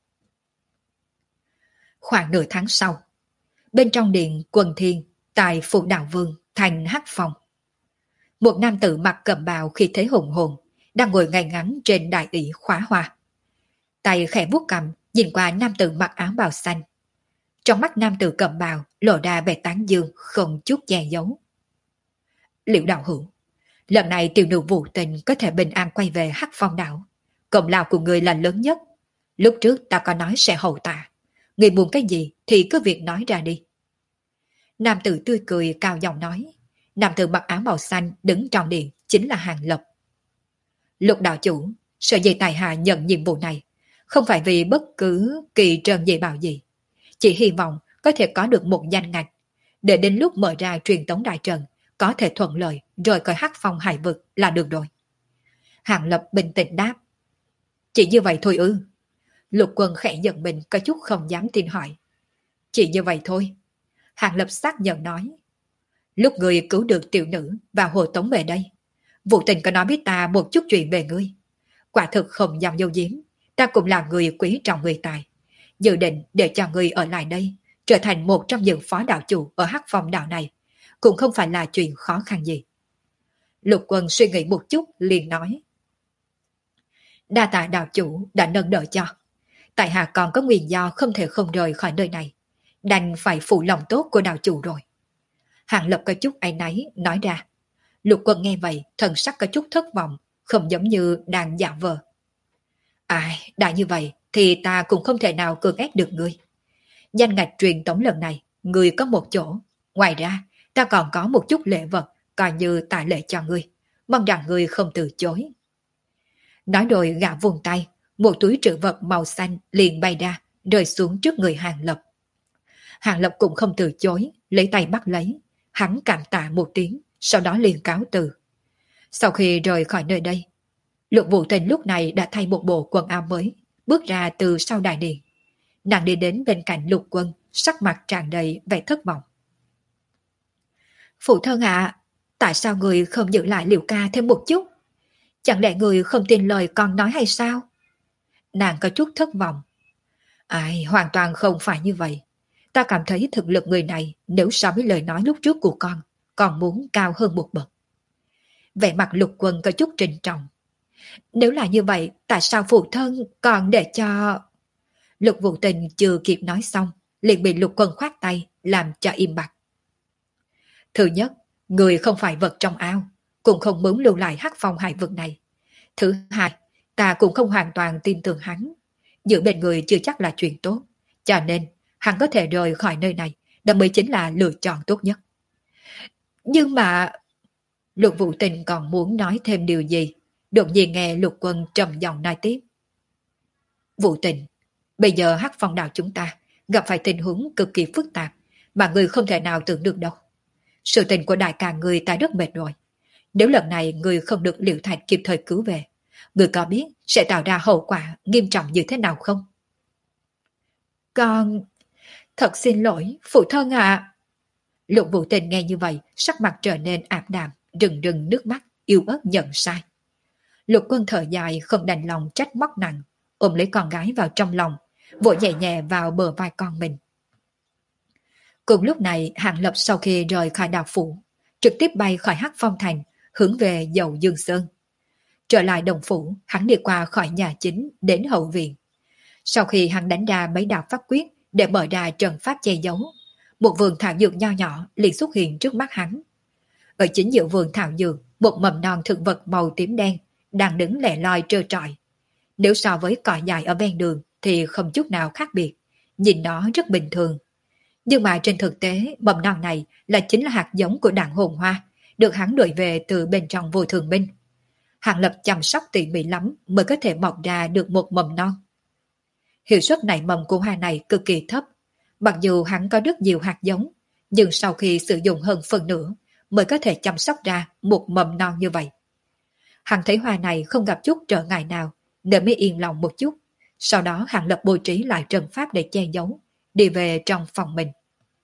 Khoảng nửa tháng sau, bên trong điện Quần Thiên, tại Phụ Đạo Vương, thành Hắc Phong. Một nam tử mặc cẩm bào khi thế hùng hồn, đang ngồi ngay ngắn trên đại ỷ khóa hoa. Tay khẽ vuốt cầm, nhìn qua nam tử mặc áo bào xanh. Trong mắt nam tử cẩm bào lộ ra vẻ tán dương không chút che giấu. Liệu đạo hữu, lần này tiểu nữ Vũ Tình có thể bình an quay về Hắc Phong đảo. Công lao của người là lớn nhất. Lúc trước ta có nói sẽ hậu tạ. Người muốn cái gì thì cứ việc nói ra đi. Nam tử tươi cười cao giọng nói. Nam tử mặc áo màu xanh đứng trong điện chính là Hàng Lập. Lục đạo chủ, sở dĩ tài hạ nhận nhiệm vụ này, không phải vì bất cứ kỳ trần dị bảo gì. Chỉ hy vọng có thể có được một danh ngạch, để đến lúc mở ra truyền tống đại trận, có thể thuận lợi rồi coi Hắc Phong hải vực là được rồi. Hàng Lập bình tĩnh đáp. Chỉ như vậy thôi ư? Lục Quân khẽ giận mình có chút không dám tin hỏi. Chỉ như vậy thôi. Hàng Lập xác nhận nói. Lúc người cứu được tiểu nữ và hồ tống về đây, Vũ Tình có nói biết ta một chút chuyện về ngươi. Quả thực không dám dâu diếm, ta cũng là người quý trọng người tài. Dự định để cho ngươi ở lại đây, trở thành một trong những phó đạo chủ ở Hắc Phong đảo này, cũng không phải là chuyện khó khăn gì. Lục Quân suy nghĩ một chút liền nói. Đa tạ đạo chủ đã nâng đỡ cho. Tại hạ còn có nguyên do không thể không rời khỏi nơi này, đành phải phụ lòng tốt của đạo chủ rồi. Hàng Lập có chút áy náy nói ra. Lục Quân nghe vậy thần sắc có chút thất vọng, không giống như đang giả vờ. Ai, đã như vậy thì ta cũng không thể nào cưỡng ép được ngươi. Danh ngạch truyền tống lần này, ngươi có một chỗ. Ngoài ra, ta còn có một chút lễ vật, coi như tài lệ cho ngươi. Mong rằng ngươi không từ chối. Nói rồi gã vùng tay, một túi trữ vật màu xanh liền bay ra, rơi xuống trước người Hàng Lập. Hàng Lập cũng không từ chối, lấy tay bắt lấy. Hắn cảm tạ một tiếng, sau đó liền cáo từ. Sau khi rời khỏi nơi đây, Lục Vũ Tình lúc này đã thay một bộ quần áo mới, bước ra từ sau đại điện. Nàng đi đến bên cạnh Lục Quân, sắc mặt tràn đầy vẻ thất vọng. Phụ thân ạ, tại sao người không giữ lại Liễu ca thêm một chút? Chẳng lẽ người không tin lời con nói hay sao? Nàng có chút thất vọng. Ai, hoàn toàn không phải như vậy. Ta cảm thấy thực lực người này nếu so với lời nói lúc trước của con, còn muốn cao hơn một bậc. Vẻ mặt Lục Quân có chút trịnh trọng. Nếu là như vậy, tại sao phụ thân còn để cho... Lục Vũ Tình chưa kịp nói xong, liền bị Lục Quân khoát tay, làm cho im bặt. Thứ nhất, người không phải vật trong ao, cũng không muốn lưu lại hắc phong hải vực này. Thứ hai, ta cũng không hoàn toàn tin tưởng hắn. Giữ bên người chưa chắc là chuyện tốt, cho nên hắn có thể rời khỏi nơi này, đó mới chính là lựa chọn tốt nhất. Nhưng mà... Lục Vũ Tình còn muốn nói thêm điều gì, đột nhiên nghe Lục Quân trầm giọng nói tiếp. Vũ Tình, bây giờ hắc phong đảo chúng ta gặp phải tình huống cực kỳ phức tạp mà người không thể nào tưởng được đâu. Sự tình của đại ca người ta rất mệt rồi. Nếu lần này người không được Liễu Thạch kịp thời cứu về, người có biết sẽ tạo ra hậu quả nghiêm trọng như thế nào không? Con... Thật xin lỗi, phụ thân ạ. Lục Vũ Tình nghe như vậy, sắc mặt trở nên ảm đạm, rừng rừng nước mắt, yêu ớt nhận sai. Lục Quân thở dài không đành lòng trách móc nặng, ôm lấy con gái vào trong lòng, vỗ nhẹ nhẹ vào bờ vai con mình. Cùng lúc này, Hạng Lập sau khi rời khỏi đào phủ, trực tiếp bay khỏi Hắc Phong Thành, hướng về Dầu Dương Sơn. Trở lại đồng phủ, hắn đi qua khỏi nhà chính đến hậu viện. Sau khi hắn đánh ra mấy đạo pháp quyết để mở ra trận pháp che giấu, một vườn thảo dược nho nhỏ liền xuất hiện trước mắt hắn. Ở chính giữa vườn thảo dược, một mầm non thực vật màu tím đen đang đứng lẻ loi trơ trọi. Nếu so với cỏ dại ở ven đường thì không chút nào khác biệt, nhìn nó rất bình thường. Nhưng mà trên thực tế, mầm non này chính là hạt giống của đạn hồn hoa, được hắn đuổi về từ bên trong Vô Thường Minh. Hạng Lập chăm sóc tỉ mỉ lắm mới có thể mọc ra được một mầm non. Hiệu suất nảy mầm của hoa này cực kỳ thấp. Mặc dù hắn có rất nhiều hạt giống, nhưng sau khi sử dụng hơn phần nửa mới có thể chăm sóc ra một mầm non như vậy. Hắn thấy hoa này không gặp chút trở ngại nào, nên mới yên lòng một chút. Sau đó Hạng Lập bố trí lại trận pháp để che giấu, đi về trong phòng mình.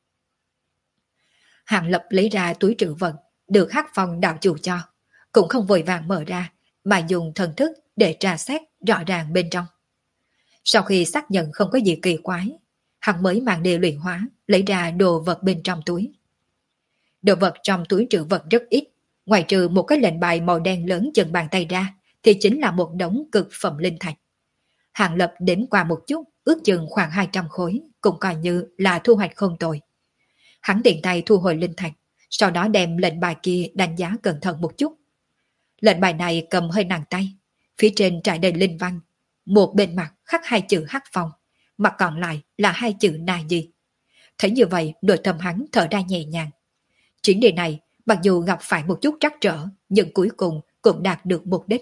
Hạng Lập lấy ra túi trữ vật, được Hắc Phong đạo chủ cho, cũng không vội vàng mở ra, mà dùng thần thức để tra xét rõ ràng bên trong. Sau khi xác nhận không có gì kỳ quái, hắn mới mang đi luyện hóa, lấy ra đồ vật bên trong túi. Đồ vật trong túi trữ vật rất ít, ngoài trừ một cái lệnh bài màu đen lớn chừng bàn tay ra, thì chính là một đống cực phẩm linh thạch. Hạng Lập đếm qua một chút, ước chừng khoảng 200 khối, cũng coi như là thu hoạch không tồi. Hắn tiện tay thu hồi linh thạch, sau đó đem lệnh bài kia đánh giá cẩn thận một chút. Lệnh bài này cầm hơi nặng tay, phía trên trải đầy linh văn, một bên mặt khắc 2 chữ Hắc Phong, mặt còn lại là 2 chữ Na Di. Thấy như vậy, nội tâm hắn thở ra nhẹ nhàng. Chuyến đi này, mặc dù gặp phải một chút trắc trở, nhưng cuối cùng cũng đạt được mục đích.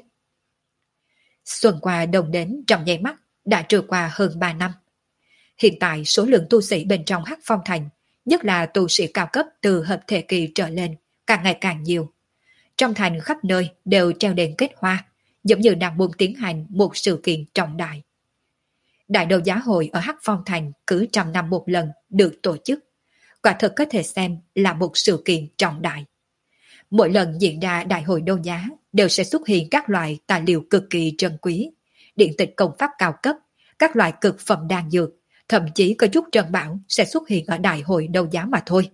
Xuân qua đông đến trong nháy mắt, đã trôi qua hơn 3 năm. Hiện tại số lượng tu sĩ bên trong Hắc Phong Thành, nhất là tu sĩ cao cấp từ hợp thể kỳ trở lên, càng ngày càng nhiều. Trong thành khắp nơi đều treo đèn kết hoa, giống như đang muốn tiến hành một sự kiện trọng đại. Đại đấu giá hội ở Hắc Phong Thành cứ 100 năm một lần được tổ chức, quả thực có thể xem là một sự kiện trọng đại. Mỗi lần diễn ra đại hội đấu giá đều sẽ xuất hiện các loại tài liệu cực kỳ trân quý, điện tịch công pháp cao cấp, các loại cực phẩm đan dược, thậm chí có chút trân bảo sẽ xuất hiện ở đại hội đấu giá mà thôi.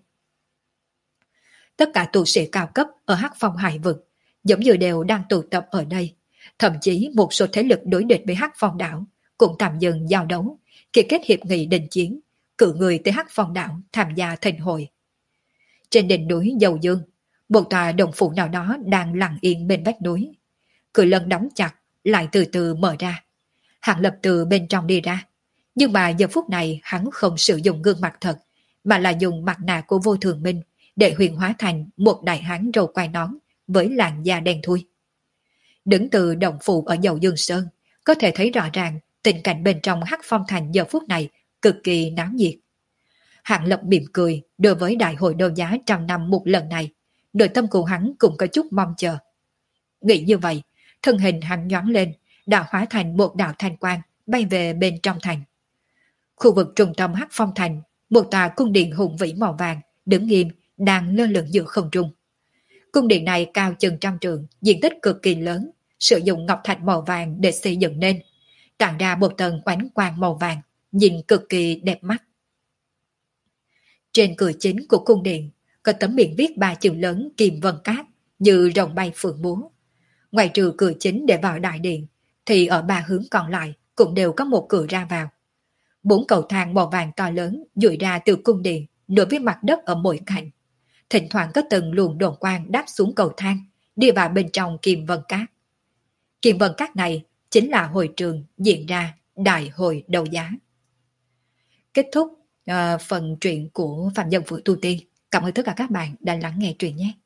Tất cả tu sĩ cao cấp ở Hắc Phong Hải vực giống như đều đang tụ tập ở đây, thậm chí một số thế lực đối địch với Hắc Phong đảo cũng tạm dừng giao đấu, ký kết hiệp nghị đình chiến, cử người tới Hắc Phong đảo tham gia thịnh hội. Trên đỉnh núi Dầu Dương, một tòa đồng phủ nào đó đang lặng yên bên vách núi. Cửa lần đóng chặt, lại từ từ mở ra. Hạng Lập từ bên trong đi ra. Nhưng mà giờ phút này hắn không sử dụng gương mặt thật, mà là dùng mặt nạ của Vô Thường Minh để huyền hóa thành một đại hán râu quai nón với làn da đen thui. Đứng từ đồng phủ ở Dầu Dương Sơn, có thể thấy rõ ràng tình cảnh bên trong Hắc Phong Thành giờ phút này cực kỳ náo nhiệt. Hạng Lập mỉm cười đối với đại hội đấu giá 100 năm một lần này, nội tâm của hắn cũng có chút mong chờ. Nghĩ như vậy, thân hình hắn nhoáng lên, đã hóa thành một đạo thanh quang bay về bên trong thành. Khu vực trung tâm Hắc Phong Thành, một tòa cung điện hùng vĩ màu vàng đứng nghiêm đang lơ lửng giữa không trung. Cung điện này cao chừng 100 trượng, diện tích cực kỳ lớn, sử dụng ngọc thạch màu vàng để xây dựng nên, tản ra một tầng ánh quang màu vàng, nhìn cực kỳ đẹp mắt. Trên cửa chính của cung điện có tấm biển viết ba chữ lớn Kim Vân Cát như rồng bay phượng múa. Ngoài trừ cửa chính để vào đại điện, thì ở ba hướng còn lại cũng đều có một cửa ra vào. 4 cầu thang màu vàng to lớn duỗi ra từ cung điện nối với mặt đất ở mỗi cạnh. Thỉnh thoảng có từng luồng đồn quang đáp xuống cầu thang, đi vào bên trong Kim Vân Cát. Kim Vân Cát này chính là hội trường diễn ra đại hội đấu giá. Kết thúc phần truyện của Phạm Nhân Vũ Tu Tiên. Cảm ơn tất cả các bạn đã lắng nghe truyện nhé.